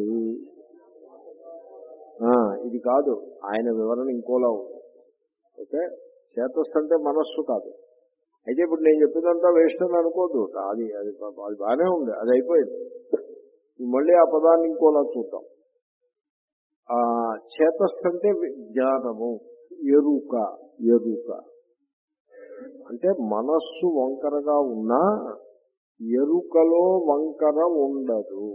ఇది కాదు, ఆయన వివరణ ఇంకోలా ఉంది. ఓకే, చేతస్థ అంటే మనస్సు కాదు. అయితే ఇప్పుడు నేను చెప్పినంతా వేస్ట్ అని అనుకోద్దు. అది అది అది బాగానే ఉంది, అది అయిపోయింది. మళ్ళీ ఆ పదాన్ని ఇంకోలా చూద్దాం. ఆ చేతస్థ అంటే జ్ఞానము, ఎరుక. ఎరుక అంటే మనస్సు వంకరగా ఉన్నా ఎరుకలో వంకర ఉండదు.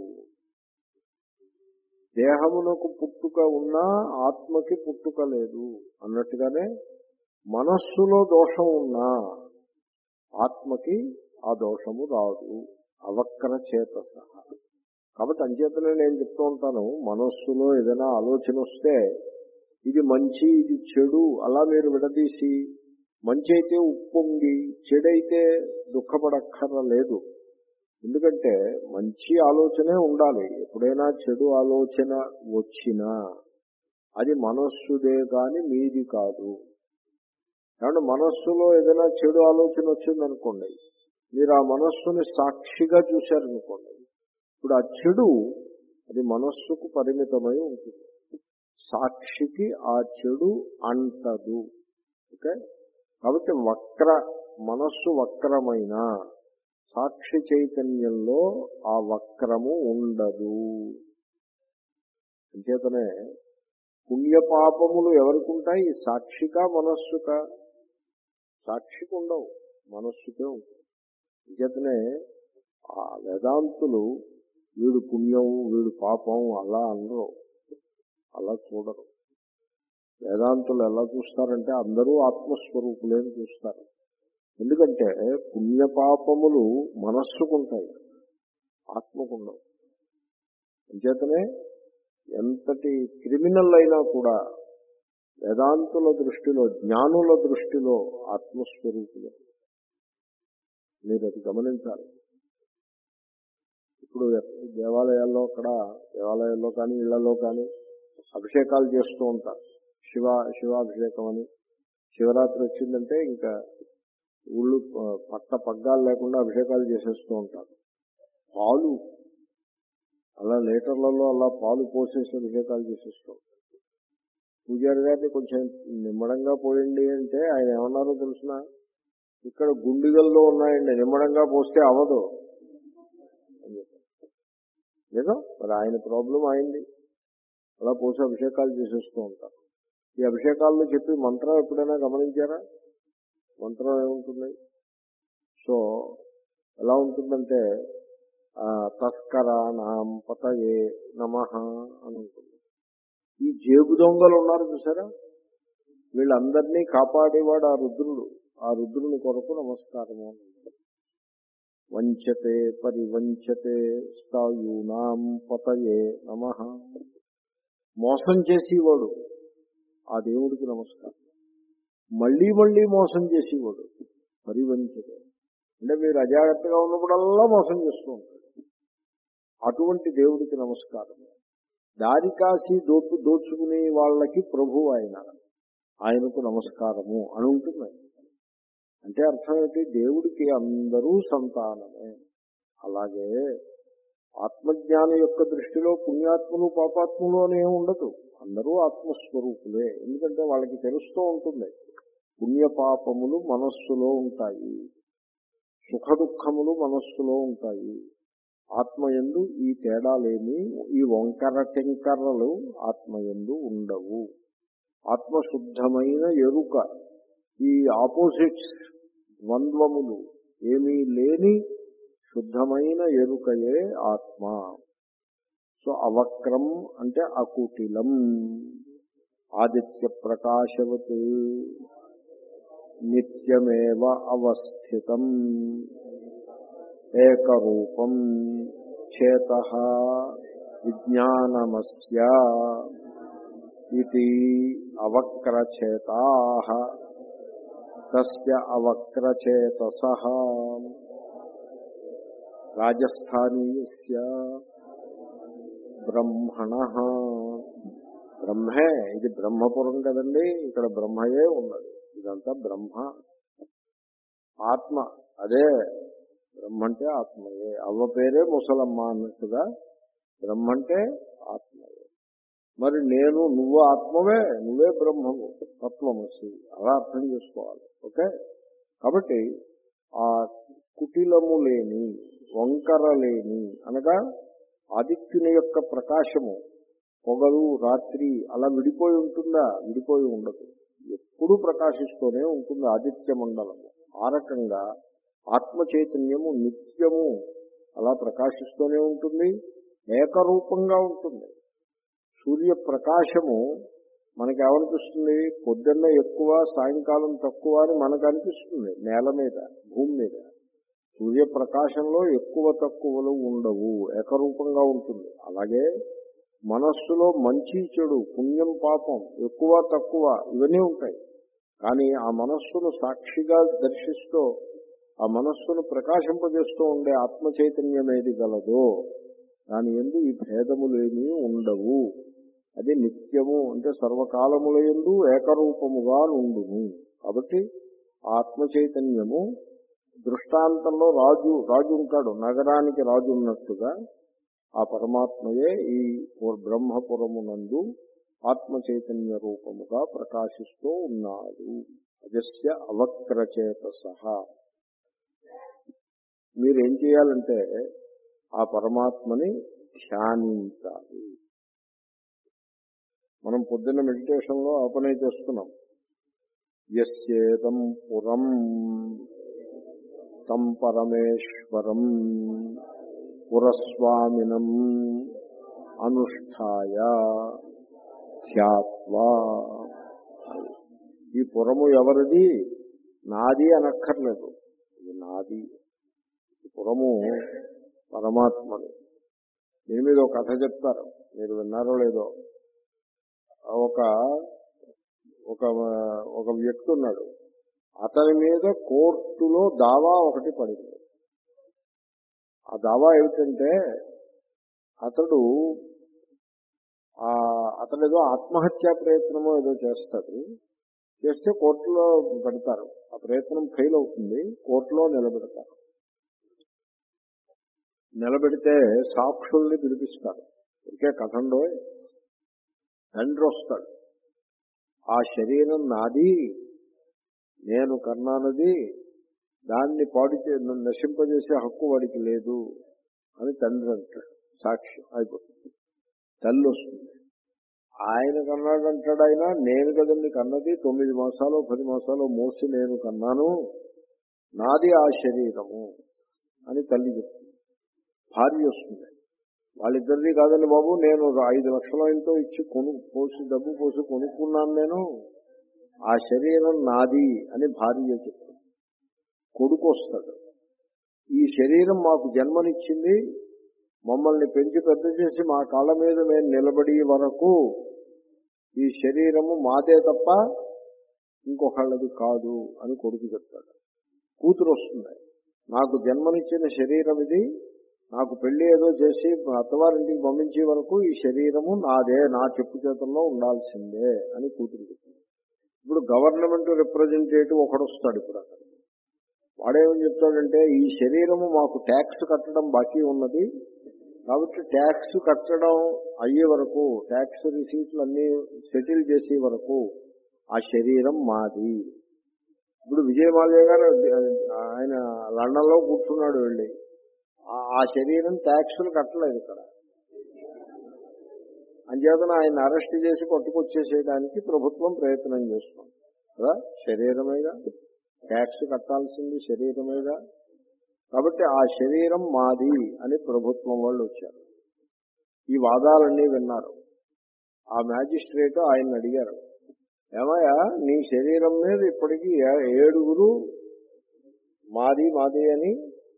దేహమునకు పుట్టుక ఉన్నా ఆత్మకి పుట్టుక లేదు అన్నట్టుగానే మనస్సులో దోషం ఉన్నా ఆత్మకి ఆ దోషము రాదు. అవక్ర చేతస. కాబట్టి అంచేతనే నేను చెప్తూ ఉంటాను, మనస్సులో ఏదైనా ఆలోచన వస్తే ఇది మంచి, ఇది చెడు అలా మీరు విడదీసి, మంచి అయితే ఉప్పొంగి, చెడైతే దుఃఖపడక్కర్లేదు. ఎందుకంటే మంచి ఆలోచనే ఉండాలి. ఎప్పుడైనా చెడు ఆలోచన వచ్చినా అది మనస్సుదే కాని మీది కాదు. కాబట్టి మనస్సులో ఏదైనా చెడు ఆలోచన వచ్చిందనుకోండి, మీరు ఆ మనస్సుని సాక్షిగా చూశారనుకోండి, ఇప్పుడు ఆ చెడు అది మనస్సుకు పరిమితమై ఉంటుంది, సాక్షికి ఆ చెడు అంటదు. ఓకే, కాబట్టి వక్ర మనస్సు వక్రమైన సాక్షి చైతన్యంలో ఆ వక్రము ఉండదు. అంచేతనే పుణ్యపాపములు ఎవరికి ఉంటాయి? సాక్షిగా, మనస్సుగా? సాక్షికి ఉండవు, మనస్సుకే ఉంటుంది. అంచేతనే ఆ వేదాంతులు వీడు పుణ్యం, వీడు పాపం అలా అనరు, అలా చూడరు. వేదాంతులు ఎలా చూస్తారంటే అందరూ ఆత్మస్వరూపులే అని చూస్తారు. ఎందుకంటే పుణ్యపాపములు మనస్సుకుంటాయి, ఆత్మకుండవు. అంచేతనే ఎంతటి క్రిమినల్ అయినా కూడా వేదాంతుల దృష్టిలో, జ్ఞానుల దృష్టిలో ఆత్మస్వరూపులు. మీరు అది గమనించాలి. ఇప్పుడు దేవాలయాల్లో అక్కడ దేవాలయాల్లో కానీ ఇళ్లలో కానీ అభిషేకాలు చేస్తూ ఉంటారు. శివ శివాభిషేకం అని. శివరాత్రి వచ్చిందంటే ఇంకా ఊళ్ళు పట్ట పగ్గాలు లేకుండా అభిషేకాలు చేసేస్తూ ఉంటారు. పాలు అలా లీటర్లలో అలా పాలు పోసేసి అభిషేకాలు చేసేస్తూ ఉంటారు. పూజారి గారిని కొంచెం నిమ్మడంగా పోయండి అంటే ఆయన ఏమన్నారో తెలుసిన, ఇక్కడ గుండిగల్లో ఉన్నాయండి, నిమ్మడంగా పోస్తే అవదు ఏదో మరి ఆయన ప్రాబ్లం అయింది. అలా పోసి అభిషేకాలు చేసేస్తూ ఉంటారు. ఈ అభిషేకాల్లో చెప్పి మంత్రం ఎప్పుడైనా గమనించారా? మంత్రం ఏముంటుంది? సో ఎలా ఉంటుందంటే తస్కరాణం పతయే నమః అని ఉంటుంది. ఈ జేబు దొంగలు ఉన్నారు చూసారా, వీళ్ళందరినీ కాపాడేవాడు ఆ రుద్రుడు. ఆ రుద్రుని కొరకు నమస్కారము. వంచతే పరివంచతే స్థాయూనాం పతయే నమః. మోసం చేసేవాడు ఆ దేవుడికి నమస్కారం. మళ్లీ మళ్లీ మోసం చేసేవాడు పరివంచతే అంటే మీరు అజాగ్రత్తగా ఉన్నప్పుడల్లా మోసం చేస్తూ ఉంటాడు. అటువంటి దేవుడికి నమస్కారం. దారి కాసి దోపు దోచుకునే వాళ్ళకి ప్రభు ఆయన, ఆయనకు నమస్కారము అని ఉంటుంది. అంటే అర్థం ఏంటి? దేవుడికి అందరూ సంతానమే. అలాగే ఆత్మజ్ఞానం యొక్క దృష్టిలో పుణ్యాత్ములు పాపాత్ములు అనే ఉండదు, అందరూ ఆత్మస్వరూపులే. ఎందుకంటే వాళ్ళకి తెలుస్తూ ఉంటుంది పుణ్యపాపములు మనస్సులో ఉంటాయి, సుఖ దుఃఖములు మనస్సులో ఉంటాయి. ఆత్మయందు ఈ తేడాలేమి, ఈ వంకర టెంకరలు ఆత్మయందు ఉండవు. ఆత్మశుద్ధమైన ఎరుక, ఈ ఆపోజిట్స్ ద్వంద్వములు ఏమీ లేని శుద్ధమైన ఎరుకయే ఆత్మ. సో అవక్రం అంటే అకుటిలం, ఆదిత్య ప్రకాశవత్ నిత్యమేవ అవస్థితం ఏకరూపం చేతః విజ్ఞానమస్య ఇతి అవక్రచేతాః తస్య అవక్రచేతసః రాజస్థానీయస్య బ్రహ్మణః. బ్రహ్మే, ఇది బ్రహ్మపురం కదండి, ఇక్కడ బ్రహ్మయే ఉన్నది. ఇదంతా బ్రహ్మ, ఆత్మ. అదే బ్రహ్మ అంటే ఆత్మయే. అవ్వ పేరే ముసలమ్మ అన్నట్టుగా బ్రహ్మ అంటే ఆత్మయే. మరి నేను నువ్వు ఆత్మవే, నువ్వే బ్రహ్మము, తత్వమసి, అలా అర్థం చేసుకోవాలి. ఓకే. కాబట్టి ఆ కుటిలము లేని, వంకర లేని అనగా ఆదిత్యుని యొక్క ప్రకాశము పొగలు రాత్రి అలా విడిపోయి ఉంటుందా? విడిపోయి ఉండదు, ఎప్పుడూ ప్రకాశిస్తూనే ఉంటుంది ఆదిత్య మండలము. ఆ రకంగా ఆత్మ చైతన్యము నిత్యము అలా ప్రకాశిస్తూనే ఉంటుంది, ఏకరూపంగా ఉంటుంది. సూర్యప్రకాశము మనకేమనిపిస్తుంది? పొద్దున్న ఎక్కువ, సాయంకాలం తక్కువ అని మనకు అనిపిస్తుంది. నేల మీద, భూమి మీద సూర్యప్రకాశంలో ఎక్కువ తక్కువలు ఉండవు, ఏకరూపంగా ఉంటుంది. అలాగే మనస్సులో మంచి చెడు, పుణ్యం పాపం, ఎక్కువ తక్కువ ఇవన్నీ ఉంటాయి. కానీ ఆ మనస్సును సాక్షిగా దర్శిస్తూ ఆ మనస్సును ప్రకాశింపజేస్తూ ఉండే ఆత్మ చైతన్యం ఏది గలదో దాని యందు ఈ భేదములేమీ ఉండవు. అది నిత్యము అంటే సర్వకాలముల యందు ఏకరూపముగా నుండును. కాబట్టి ఆత్మ చైతన్యము దృష్టాంతంలో రాజు రాజు ఉంటాడు, నగరానికి రాజు ఉన్నట్టుగా ఆ పరమాత్మయే ఈ బ్రహ్మపురమునందు ఆత్మ చైతన్య రూపముగా ప్రకాశిస్తూ ఉన్నాడు. అజస్య అవక్రచేతసః. మీరేం చేయాలంటే ఆ పరమాత్మని ధ్యానించాలి. మనం పొద్దున్న మెడిటేషన్ లో ఆపనే చేస్తున్నాం. యస్యేదం పురం తం పరమేశ్వరం పురస్వామినం అనుష్ఠాయ ధ్యాత్వా ఈ పురము ఎవరిది? నాది అనక్కర్లేదు, ఇది నాది. పురము పరమాత్మది. దీని మీద ఒక కథ చెప్తారు, మీరు విన్నారో లేదో. ఒక ఒక ఒక వ్యక్తి ఉన్నాడు, అతని మీద కోర్టులో దావా ఒకటి పడింది. ఆ దావా ఏమిటంటే అతడు ఆ అతడు ఏదో ఆత్మహత్యా ప్రయత్నమో ఏదో చేస్తాడు. చేస్తే కోర్టులో పెడతారు. ఆ ప్రయత్నం ఫెయిల్ అవుతుంది, కోర్టులో నిలబెడతారు. నిలబెడితే సాక్షుల్ని పిలిపిస్తారు. ఇంకే కథండో తండ్రి వస్తాడు. ఆ శరీరం నాది, నేను కన్నానది, దాన్ని పాడు నశింపజేసే హక్కు వాడికి లేదు అని తండ్రి అంటాడు. సాక్షి అయిపోతుంది. తల్లి వస్తుంది. ఆయన కన్నాడు అంటాడు. ఆయన నేను కదండి కన్నది, తొమ్మిది మాసాలు పది మాసాలు మోసి నేను కన్నాను, నాది ఆ శరీరము అని తల్లి చెప్తుంది. భార్య వస్తుంది. వాళ్ళిద్దరిది కాదండి బాబు, నేను ఐదు లక్షల ఎంతో ఇచ్చి కొను పోసి డబ్బు పోసి కొనుక్కున్నాను, నేను ఆ శరీరం నాది అని భార్య చెప్తుంది. కొడుకు వస్తాడు. ఈ శరీరం మాకు జన్మనిచ్చింది, మమ్మల్ని పెంచి పెద్ద చేసి మా కాళ్ళ మీద మేము నిలబడి వరకు ఈ శరీరము మాదే తప్ప ఇంకొకళ్ళది కాదు అని కొడుకు చెప్తాడు. కూతురు వస్తుంది. నాకు జన్మనిచ్చిన శరీరం ఇది, నాకు పెళ్లి ఏదో చేసి అత్తవారింటికి పంపించే వరకు ఈ శరీరము నాదే, నా చెప్పు చేతుల్లో ఉండాల్సిందే అని కూతురు చెప్తుంది. ఇప్పుడు గవర్నమెంట్ రిప్రజెంటేటివ్ ఒకడు వస్తాడు. ఇప్పుడు అక్కడ వాడేమని చెప్తాడంటే, ఈ శరీరము మాకు ట్యాక్స్ కట్టడం బాకీ ఉన్నది, కాబట్టి ట్యాక్స్ కట్టడం అయ్యే వరకు, ట్యాక్స్ రిసీట్లు అన్ని సెటిల్ చేసే వరకు ఆ శరీరం మాది. ఇప్పుడు విజయమాల్య గారు ఆయన లండన్ లో కూర్చున్నాడు. వెళ్ళి ఆ శరీరం ట్యాక్సులు కట్టలేదు ఇక్కడ. అంచేతన ఆయన అరెస్ట్ చేసి పట్టుకొచ్చేసేయడానికి ప్రభుత్వం ప్రయత్నం చేస్తుంది కదా. శరీరమేగా, ట్యాక్స్ కట్టాల్సింది శరీరమేగా. కాబట్టి ఆ శరీరం మాది అని ప్రభుత్వం వాళ్ళు వచ్చారు. ఈ వాదాలన్నీ విన్నారు. ఆ మ్యాజిస్ట్రేట్ ఆయన అడిగారు, ఏమయ్యా నీ శరీరం మీద ఇప్పటికీ ఏడుగురు మాది మాది అని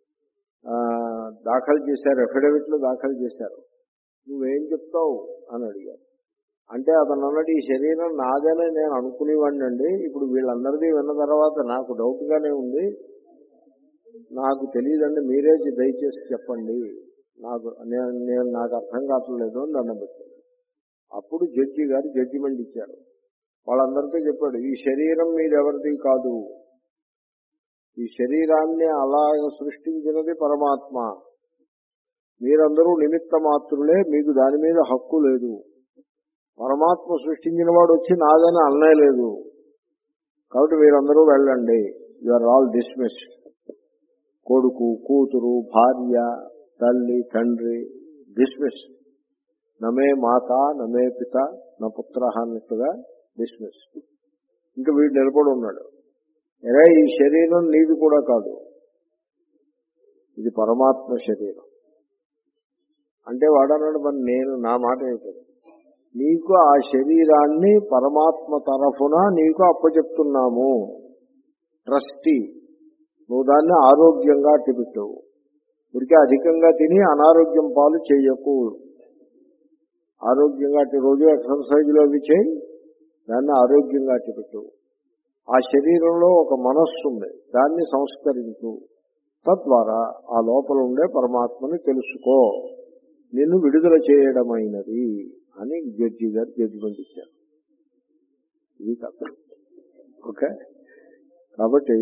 దాఖలు చేశారు, అఫిడవిట్లు దాఖలు చేశారు, నువ్వేం చెప్తావు అని అడిగారు. అంటే అతను అన్నాడు, ఈ శరీరం నాదనే నేను అనుకునేవాడిని అండి, ఇప్పుడు వీళ్ళందరిది విన్న తర్వాత నాకు డౌట్గానే ఉంది, నాకు తెలియదండి, మీరే దయచేసి చెప్పండి, నాకు నేను నేను నాకు అర్థం కావట్లేదు అని దండం పెట్టాడు. అప్పుడు జడ్జి గారు జడ్జిమెంట్ ఇచ్చారు. వాళ్ళందరితో చెప్పాడు, ఈ శరీరం మీదెవరిది కాదు, ఈ శరీరాన్ని అలాగ సృష్టించినది పరమాత్మ, మీరందరూ నిమిత్త మాత్రులే, మీకు దాని మీద హక్కు లేదు. పరమాత్మ సృష్టించిన వాడు వచ్చి నాదని అనలేదు, కాబట్టి మీరందరూ వెళ్ళండి, యు ఆర్ ఆల్ డిస్మిస్డ్. కొడుకు, కూతురు, భార్య, తల్లి, తండ్రి డిస్మిస్. నమే మాత నమే పిత నా పుత్ర అన్నట్టుగా డిస్మిస్. ఇంకా వీడు నిలబడి ఉన్నాడు. ఎరే ఈ శరీరం నీది కూడా కాదు, ఇది పరమాత్మ శరీరం అంటే వాడన్నాడు. మరి నేను నా మాట ఏంటంటే, నీకు ఆ శరీరాన్ని పరమాత్మ తరఫున నీకు అప్పచెప్తున్నాము, ట్రస్టీ, నువ్వు దాన్ని ఆరోగ్యంగా అట్టిపెట్టవు, ఉడికే అధికంగా తిని అనారోగ్యం పాలు చేయకు, ఆరోగ్యంగా అట్టి రోజు ఎక్సర్సైజులు అవి చేయి, దాన్ని ఆరోగ్యంగా అట్టిపెట్టవు. ఆ శరీరంలో ఒక మనస్సు ఉంది, దాన్ని సంస్కరించు, తద్వారా ఆ లోపల ఉండే పరమాత్మని తెలుసుకో, నిన్ను విడుదల చేయడమైనది అని జడ్జి గారు జడ్జిమెంట్ ఇచ్చారు. ఇది కథ. ఓకే, కాబట్టి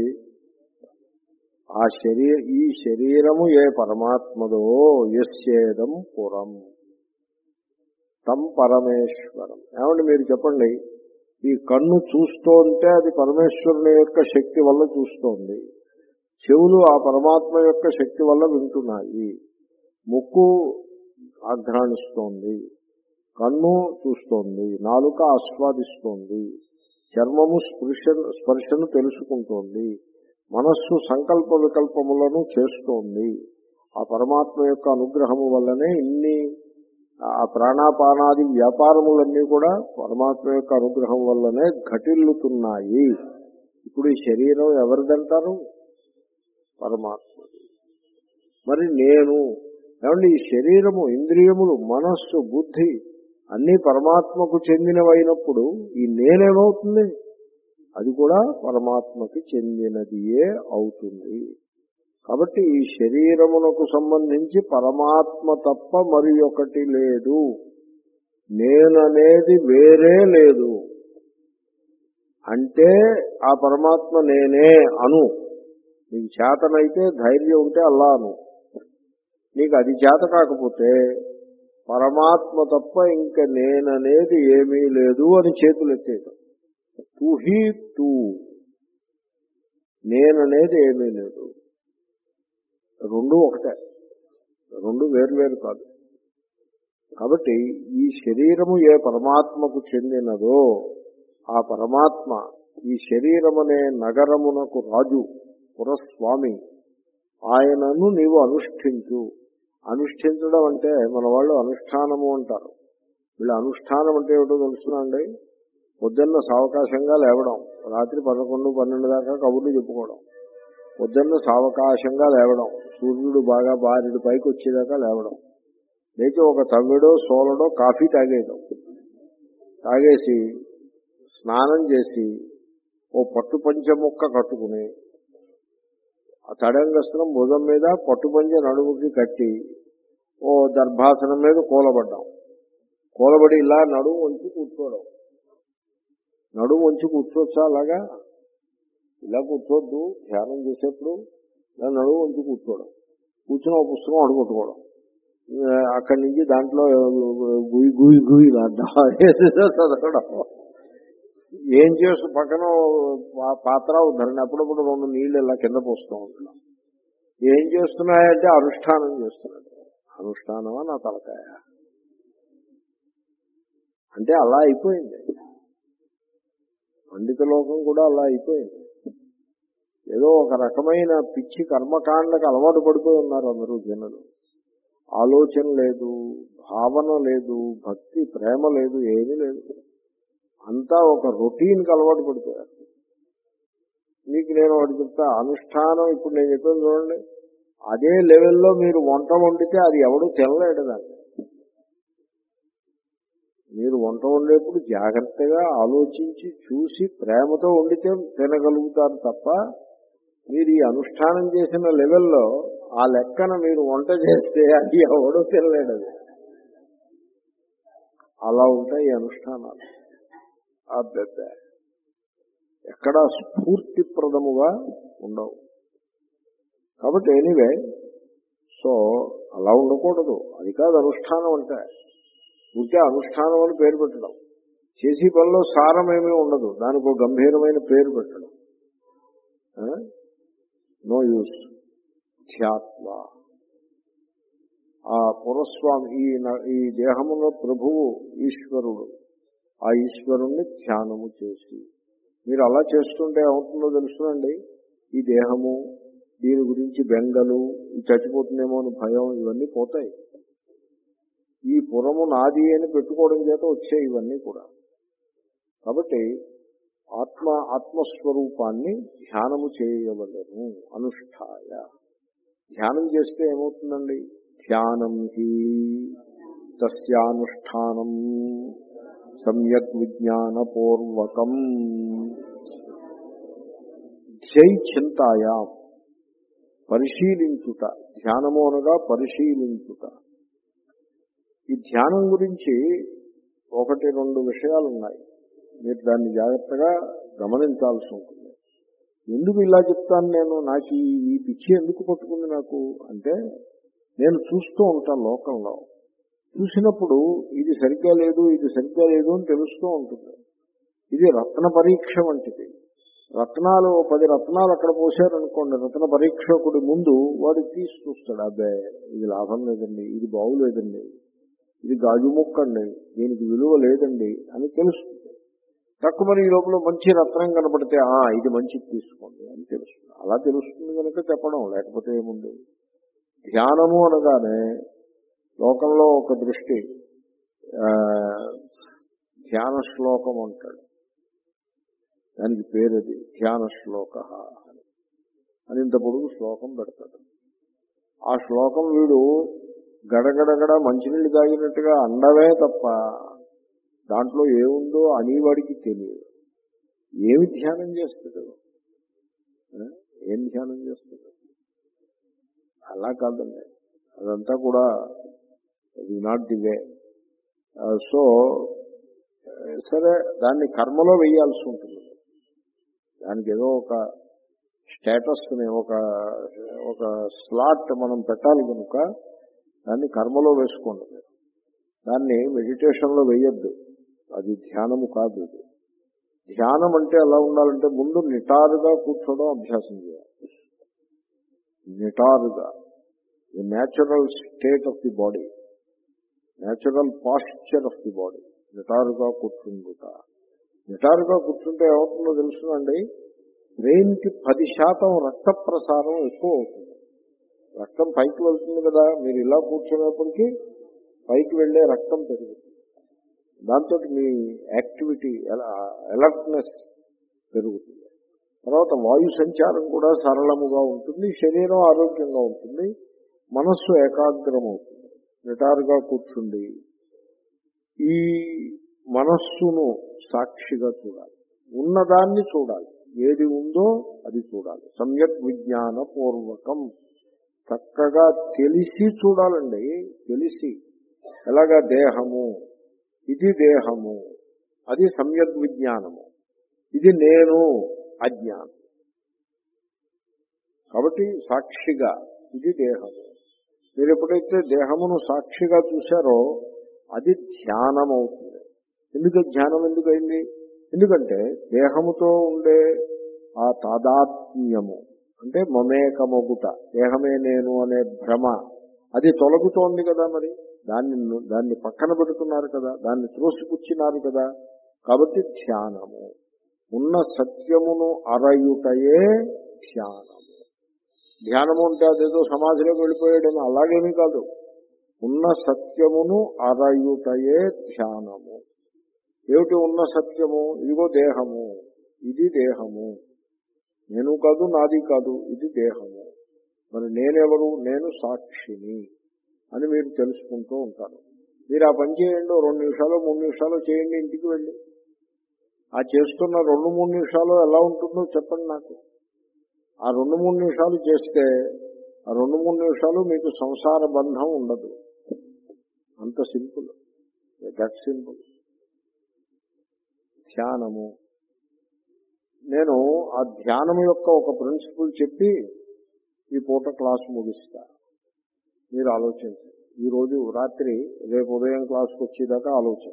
ఆ శరీర ఈ శరీరము ఏ పరమాత్మదో యస్యేదం పురం తం పరమేశ్వరం. ఏమంటే మీరు చెప్పండి, ఈ కన్ను చూస్తోంటే అది పరమేశ్వరుని యొక్క శక్తి వల్ల చూస్తోంది, చెవులు ఆ పరమాత్మ యొక్క శక్తి వల్ల వింటున్నాయి, ముక్కు ఆఘ్రాణిస్తోంది, కన్ను చూస్తోంది, నాలుక ఆస్వాదిస్తోంది, చర్మము స్పర్శ స్పర్శను తెలుసుకుంటోంది, మనస్సు సంకల్ప వికల్పములను చేస్తోంది. ఆ పరమాత్మ యొక్క అనుగ్రహము వల్లనే ఇన్ని ఆ ప్రాణాపానాది వ్యాపారములన్నీ కూడా పరమాత్మ యొక్క అనుగ్రహం వల్లనే ఘటిల్లుతున్నాయి. ఇప్పుడు ఈ శరీరం ఎవరిదంటారు? పరమాత్మ. మరి నేను ఏమంటే ఈ శరీరము, ఇంద్రియములు, మనస్సు, బుద్ధి అన్నీ పరమాత్మకు చెందినవైనప్పుడు ఈ నేనేమవుతుంది? అది కూడా పరమాత్మకి చెందినదియే అవుతుంది. కాబట్టి ఈ శరీరమునకు సంబంధించి పరమాత్మ తప్ప మరి ఒకటి లేదు. నేననేది వేరే లేదు. అంటే ఆ పరమాత్మ నేనే అను. నీకు చేతనైతే, ధైర్యం ఉంటే అల్లా అను. నీకు అది చేత కాకపోతే పరమాత్మ తప్ప ఇంకా నేననేది ఏమీ లేదు అని చేతులు ఎత్తేయడం. తూ హీ తూ, నేననేది ఏమీ లేదు. రెండు ఒకటే, రెండు వేరువేరు కాదు. కాబట్టి ఈ శరీరము ఏ పరమాత్మకు చెందినదో ఆ పరమాత్మ ఈ శరీరమనే నగరమునకు రాజు, పురస్వామి. ఆయనను నీవు అనుష్ఠించు. అనుష్ఠించడం అంటే మన వాళ్ళు అనుష్ఠానము అంటారు. వీళ్ళ అనుష్ఠానం అంటే ఏమిటో తెలుసునండి. పొద్దున్న సావకాశంగా లేవడం, రాత్రి పదకొండు పన్నెండు దాకా కబుర్లు చెప్పుకోవడం, పొద్దున్న సావకాశంగా లేవడం, సూర్యుడు బాగా బారెడు పైకి వచ్చేదాకా లేవడం, లేచి ఒక తవ్వెడో సోలడో కాఫీ తాగేయడం, తాగేసి స్నానం చేసి ఓ పట్టు పంచ ముక్క కట్టుకుని ఆ తడంగస్త్రం భుజం మీద పట్టుపంచ నడుముకి కట్టి ఓ దర్భాసనం మీద కూలబడ్డాం. కూలబడి ఇలా నడుము వంచి కూర్చోవడం. నడుము వంచి కూర్చోవచ్చా? అలాగా ఇలా కూర్చోద్దు. ధ్యానం చేసేప్పుడు ఇలా నడుము వంచి కూర్చోవడం, కూర్చుని ఒక పుస్తకం అడుగుట్టుకోవడం, అక్కడి నుంచి దాంట్లో గుయి గుయి గుయి చదవడం. ఏం చేస్తూ పక్కన పాత్ర ఉద్ధరణ అప్పుడప్పుడు రెండు నీళ్లు ఇలా కింద పోస్తూ ఉంటున్నాం. ఏం చేస్తున్నాయంటే అనుష్ఠానం చేస్తున్నాడు. అనుష్ఠానమా నా తలకాయ అంటే అలా అయిపోయింది. పండిత లోకం కూడా అలా అయిపోయింది. ఏదో ఒక రకమైన పిచ్చి కర్మకాండకు అలవాటు పడిపోయి ఉన్నారు అందరూ జనులు. ఆలోచన లేదు, భావన లేదు, భక్తి ప్రేమ లేదు, ఏమీ లేదు. అంతా ఒక రొటీన్కి అలవాటు పడిపోయారు. మీకు నేను ఒకటి చెప్తా, అనుష్ఠానం ఇప్పుడు నేను చెప్పాను చూడండి, అదే లెవెల్లో మీరు వంట వండితే అది ఎవడూ తినలేడు. దాన్ని మీరు వంట వండేప్పుడు జాగ్రత్తగా ఆలోచించి చూసి ప్రేమతో వండితే తినగలుగుతారు తప్ప మీరు ఈ అనుష్ఠానం చేసిన లెవెల్లో ఆ లెక్కన మీరు వంట చేస్తే అది ఎవడూ తినలేడు. అది అలా ఉంటాయి ఈ అనుష్ఠానాలు. అబ్బెబ్బే ఎక్కడా స్ఫూర్తిప్రదముగా ఉండవు. కాబట్టి ఎనీవే, సో అలా ఉండకూడదు. అది కాదు అనుష్ఠానం అంటే. ఉంటే అనుష్ఠానం అని పేరు పెట్టడం, చేసే పనిలో సారమేమీ ఉండదు, దానికి ఒక గంభీరమైన పేరు పెట్టడం, నో యూస్. ధ్యాత్వ, ఆ పురస్వామి, ఈ ఈ దేహములో ప్రభువు ఈశ్వరుడు, ఆ ఈశ్వరుణ్ణి ధ్యానము చేసి మీరు అలా చేస్తుంటే ఏమవుతుందో తెలుసునండి. ఈ దేహము, దీని గురించి బెంగలు, ఈ చచ్చిపోతుందేమో అని భయం, ఇవన్నీ పోతాయి. ఈ పురము నాది అని పెట్టుకోవడం చేత వచ్చే ఇవన్నీ కూడా. కాబట్టి ఆత్మ ఆత్మస్వరూపాన్ని ధ్యానము చేయవలెను. అనుష్ఠాయ, ధ్యానం చేస్తే ఏమవుతుందండి? ధ్యానం హి తస్యానుష్ఠానం సమ్యక్ విజ్ఞానపూర్వకం. ధ్యై చింతాయా, పరిశీలించుట. ధ్యానము అనగా పరిశీలించుట. ఈ ధ్యానం గురించి ఒకటి రెండు విషయాలు ఉన్నాయి, మీరు దాన్ని జాగ్రత్తగా గమనించాల్సి ఉంటుంది. ఎందుకు ఇలా చెప్తాను నేను? నాకు ఈ పిచ్చి ఎందుకు పట్టుకుంది నాకు అంటే, నేను చూస్తూ ఉంటాను లోకంలో. చూసినప్పుడు ఇది సరిగ్గా లేదు, ఇది సరిగ్గా లేదు అని తెలుస్తూ ఉంటుంది. ఇది రత్న పరీక్ష వంటిది. రత్నాలు పది రత్నాలు అక్కడ పోసారనుకోండి, రత్న పరీక్షకుడి ముందు వాడు తీసి చూస్తాడు, అబ్బే ఇది లాభం లేదండి, ఇది బాగులేదండి, ఇది గాజు ముక్కండి, దీనికి విలువ లేదండి అని తెలుస్తుంది. తక్కువ మరి ఈ లోపల మంచి రత్నం కనపడితే ఆ ఇది మంచిది తీసుకోండి అని తెలుస్తుంది. అలా తెలుస్తుంది కనుక చెప్పడం, లేకపోతే ఏముంది. ధ్యానము అనగానే లోకంలో ఒక దృష్టి, ధ్యాన శ్లోకం అంటాడు, దానికి పేరుది ధ్యాన శ్లోక అని. అని ఇంత పొడుగు శ్లోకం పెడతాడు. ఆ శ్లోకం వీడు గడగడగడ మంచినీళ్ళు తాగినట్టుగా అండవే తప్ప దాంట్లో ఏముందో అనేవాడికి తెలియదు. ఏమి ధ్యానం చేస్తాడు, ఏం ధ్యానం చేస్తాడు? అలా కాదండి, అదంతా కూడా ఇది నాట్ ది వే. సో సరే, దాన్ని కర్మలో వేయాల్సి ఉంటుంది. దానికి ఏదో ఒక స్టేటస్ని, ఒక ఒక స్లాట్ మనం పెట్టాలి కనుక దాన్ని కర్మలో వేసుకోండి. దాన్ని మెడిటేషన్లో వేయద్దు, అది ధ్యానము కాదు. ఇది ధ్యానం అంటే ఎలా ఉండాలంటే ముందు నిటారుగా కూర్చోవడం అభ్యాసం చేయాలి. నిటారుగా, the natural state of the body, natural posture of the body. నిటారుగా కూర్చుంటుట. నిటారుగా కూర్చుంటే ఏమవుతుందో తెలుసునండి, బ్రెయిన్ కి పది శాతం రక్త ప్రసారం ఎక్కువ అవుతుంది. రక్తం పైకి వెళ్తుంది కదా, మీరు ఇలా కూర్చునేప్పటికీ పైకి వెళ్లే రక్తం పెరుగుతుంది. దాంతో మీ యాక్టివిటీ, అలర్ట్నెస్ పెరుగుతుంది. తర్వాత వాయు సంచారం కూడా సరళముగా ఉంటుంది, శరీరం ఆరోగ్యంగా ఉంటుంది, మనస్సు ఏకాగ్రం అవుతుంది. నిటారుగా కూర్చుండి ఈ మనస్సును సాక్షిగా చూడాలి, ఉన్నదాన్ని చూడాలి, ఏది ఉందో అది చూడాలి. సమ్యక్ విజ్ఞాన పూర్వకం, చక్కగా తెలిసి చూడాలండి. తెలిసి ఎలాగా, దేహము, ఇది దేహము, అది సమ్యక్ విజ్ఞానము, ఇది నేను అజ్ఞానం. కాబట్టి సాక్షిగా ఇది దేహము. మీరు ఎప్పుడైతే దేహమును సాక్షిగా చూశారో అది ధ్యానం అవుతుంది. ఎందుకు ధ్యానం ఎందుకైంది? ఎందుకంటే దేహముతో ఉండే ఆ తాదాత్మ్యము, అంటే మమేకమగుట, దేహమే నేను అనే భ్రమ, అది తొలగుతోంది కదా. మరి దాన్ని దాన్ని పక్కన పెడుతున్నారు కదా, దాన్ని త్రోసిపుచ్చినారు కదా. కాబట్టి ధ్యానము, ఉన్న సత్యమును అరయుటయే ధ్యానము. ధ్యానము అంటే అదేదో సమాధిలోకి వెళ్ళిపోయాడని అలాగేమీ కాదు. ఉన్న సత్యమును అరయుటయే ధ్యానము. ఏమిటి ఉన్న సత్యము? ఇదిగో దేహము, ఇది దేహము, నేను కాదు, నాది కాదు, ఇది దేహము. మరి నేనెవరు? నేను సాక్షిని అని మీరు తెలుసుకుంటూ ఉంటారు. మీరు ఆ పని చేయండి, రెండు నిమిషాలు మూడు నిమిషాలు చేయండి, ఇంటికి వెళ్ళి ఆ చేస్తున్న రెండు మూడు నిమిషాలు ఎలా ఉంటుందో చెప్పండి నాకు. ఆ రెండు మూడు నిమిషాలు చేస్తే ఆ రెండు మూడు నిమిషాలు మీకు సంసార బంధం ఉండదు. అంత సింపుల్, దట్ సింపుల్. ధ్యానము, నేను ఆ ధ్యానము యొక్క ఒక ప్రిన్సిపల్ చెప్పి ఈ పూట క్లాసు ముగిస్తా. మీరు ఆలోచించండి. ఈరోజు రాత్రి రేపు ఉదయం క్లాసుకు వచ్చేదాకా ఆలోచన.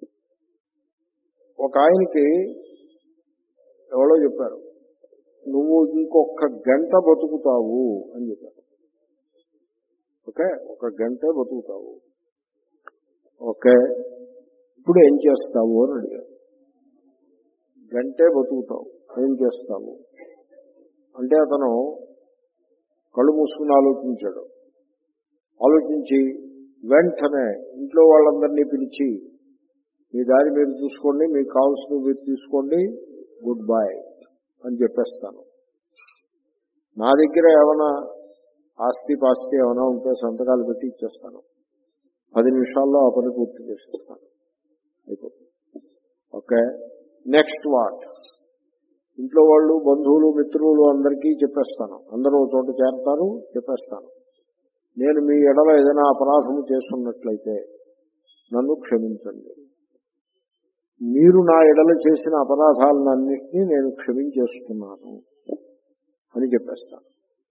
ఒక ఆయనకి ఎవరో చెప్పారు, నువ్వు ఇంకొక గంట బతుకుతావు అని చెప్పారు. ఓకే, ఒక గంటే బతుకుతావు. ఓకే, ఇప్పుడు ఏం చేస్తావు అని అడిగారు. గంటే బతుకుతావు, ఏం చేస్తావు అంటే అతను కళ్ళు మూసుకుని ఆలోచించాడు. ఆలోచించి వెంటనే ఇంట్లో వాళ్ళందరినీ పిలిచి, మీ దారి మీరు చూసుకోండి, మీకు కావాల్సినవి మీరు తీసుకోండి, గుడ్ బై అని చెప్పేస్తాను. నా దగ్గర ఏమైనా ఆస్తి పాస్తి ఏమైనా ఉంటే సంతకాలు పెట్టి ఇచ్చేస్తాను. పది నిమిషాల్లో ఆ పని పూర్తి చేసేస్తాను, అయిపోతుంది. Okay, next what? ఇంట్లో వాళ్ళు, బంధువులు, మిత్రులు అందరికీ చెప్పేస్తాను. అందరూ చోట చేరతారు, చెప్పేస్తాను. నేను మీ ఎడల ఏదైనా అపరాధము చేస్తున్నట్లయితే నన్ను క్షమించండి. మీరు నా ఎడల చేసిన అపరాధాలన్నింటినీ నేను క్షమించేస్తున్నాను అని చెప్పేస్తాను.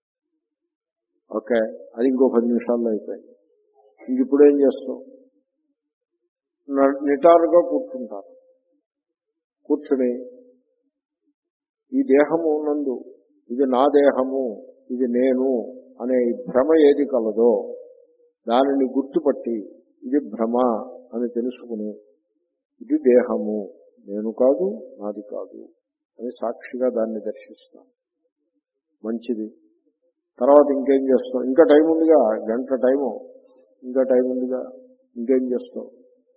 ఓకే, అది ఇంకో పది నిమిషాల్లో అయిపోయింది. ఇంక ఇప్పుడు ఏం చేస్తాం? నిటారుగా కూర్చుంటారు. కూర్చుని ఈ దేహము నందు ఇది నా దేహము, ఇది నేను అనే భ్రమ ఏది కలదో దానిని గుర్తుపట్టి ఇది భ్రమ అని తెలుసుకుని ఇది దేహము, నేను కాదు, నాది కాదు అని సాక్షిగా దాన్ని దర్శిస్తాను. మంచిది. తర్వాత ఇంకేం చేస్తాం? ఇంకా టైం ఉందిగా, గంట టైము, ఇంకా టైం ఉందిగా, ఇంకేం చేస్తాం?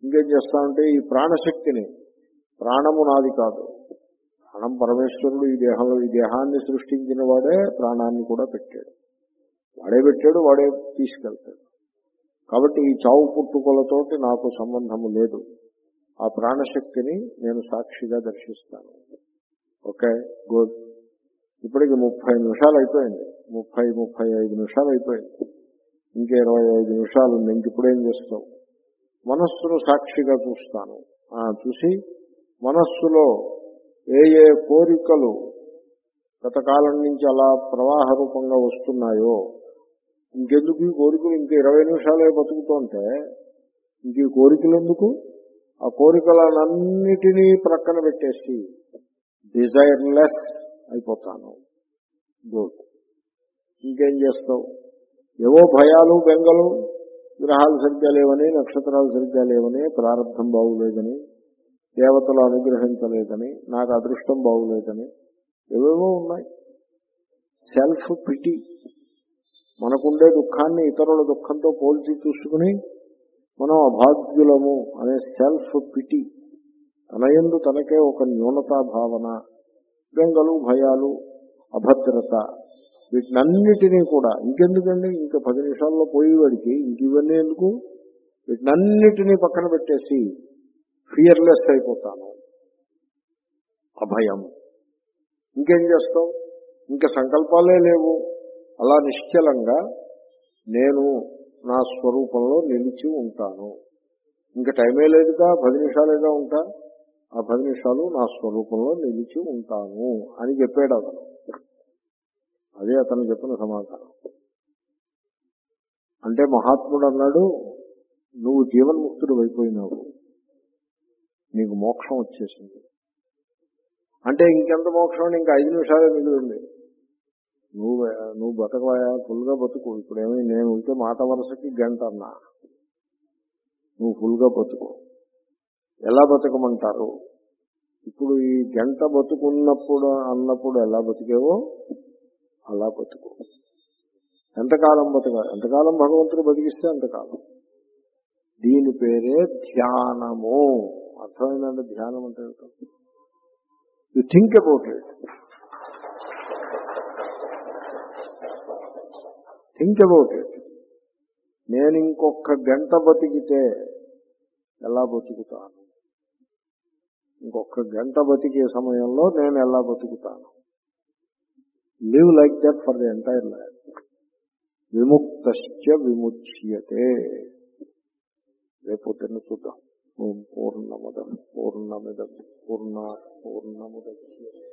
ఇంకేం చేస్తామంటే ఈ ప్రాణశక్తిని, ప్రాణము నాది కాదు, ప్రాణం పరమేశ్వరుడు ఈ దేహంలో, ఈ దేహాన్ని సృష్టించిన వాడే ప్రాణాన్ని కూడా పెట్టాడు, వాడే పెట్టాడు, వాడే తీసుకెళ్తాడు. కాబట్టి ఈ చావు పుట్టుకలతోటి నాకు సంబంధము లేదు. ఆ ప్రాణశక్తిని నేను సాక్షిగా దర్శిస్తాను. Okay, good. ఇప్పటికి ముప్పై నిమిషాలు అయిపోయింది, ముప్పై ముప్పై ఐదు నిమిషాలు అయిపోయింది, ఇంకా ఇరవై ఐదు నిమిషాలు ఉంది. ఇంక ఇప్పుడేం చేస్తావు? మనస్సును సాక్షిగా చూస్తాను. చూసి మనస్సులో ఏ ఏ కోరికలు గత కాలం నుంచి అలా ప్రవాహ రూపంగా వస్తున్నాయో, ఇంకెందుకు ఈ కోరికలు, ఇంకా ఇరవై నిమిషాలే బతుకుతుంటే ఇంక ఈ కోరికలు ఎందుకు? ఆ కోరికలన్నిటినీ ప్రక్కన పెట్టేసి డిజైర్లెస్ అయిపోతాను. గుడ్. ఇంకేం చేస్తావు? ఏవో భయాలు, బెంగలు, గ్రహాలు సరిగ్గా లేవని, నక్షత్రాలు సరిగ్గా లేవని, ప్రారంభం బాగులేదని, దేవతలు అనుగ్రహించలేదని, నాకు అదృష్టం బాగులేదని, ఏవేవో ఉన్నాయి. సెల్ఫ్ పిటి, మనకుండే దుఃఖాన్ని ఇతరుల దుఃఖంతో పోల్చి చూసుకుని మనం అభాగ్యులము అనే సెల్ఫ్ పిటి, తన యందు తనకే ఒక న్యూనతా భావన, బెంగలు, భయాలు, అభద్రత, వీటినన్నిటినీ కూడా ఇంకెందుకండి, ఇంకా పది నిమిషాల్లో పోయేవాడికి ఇంక ఇవన్నీ ఎందుకు? వీటినన్నిటినీ పక్కన పెట్టేసి ఫియర్లెస్ అయిపోతాను, అభయం. ఇంకేం చేస్తావు? ఇంకా సంకల్పాలే లేవు. అలా నిశ్చలంగా నేను నా స్వరూపంలో నిలిచి ఉంటాను. ఇంకా టైమే లేదుగా, పది నిమిషాలేగా ఉంటా, ఆ పది నిమిషాలు నా స్వరూపంలో నిలిచి ఉంటాను అని చెప్పాడు అతను. అదే అతను చెప్పిన సమాధానం. అంటే మహాత్ముడు అన్నాడు, నువ్వు జీవన్ముక్తుడు అయిపోయినావు, నీకు మోక్షం వచ్చేసింది. అంటే ఇంకెంత మోక్షం? ఇంకా ఐదు నిమిషాలే మిగిలింది. నువ్వు నువ్వు బతకవా? ఫుల్గా బతుకు. ఇప్పుడేమీ నేను ఉంటే మాట వరుసకి గంట అన్నా, నువ్వు ఫుల్గా బతుకు. ఎలా బతకమంటారు? ఇప్పుడు ఈ గంట బతుకున్నప్పుడు అన్నప్పుడు ఎలా బతికేవో అలా బతుకు. ఎంతకాలం బతకాలి? ఎంతకాలం భగవంతుడు బతికిస్తే అంతకాలం. దీని పేరే ధ్యానము. అర్థమైందంటే ధ్యానం అంటే you think about it. Think about it. నేను ఇంకొక గంట బతికితే ఎలా బతుకుతాను? ఇంకొక గంట బతికే సమయంలో నేను ఎలా బతుకుతాను? Live like that for the entire life. విముక్తశ్చ విముచ్యతే. రేపు పొద్దున్న చూద్దాం. పూర్ణమద పూర్ణమిదం పూర్ణ పూర్ణముద్యతే.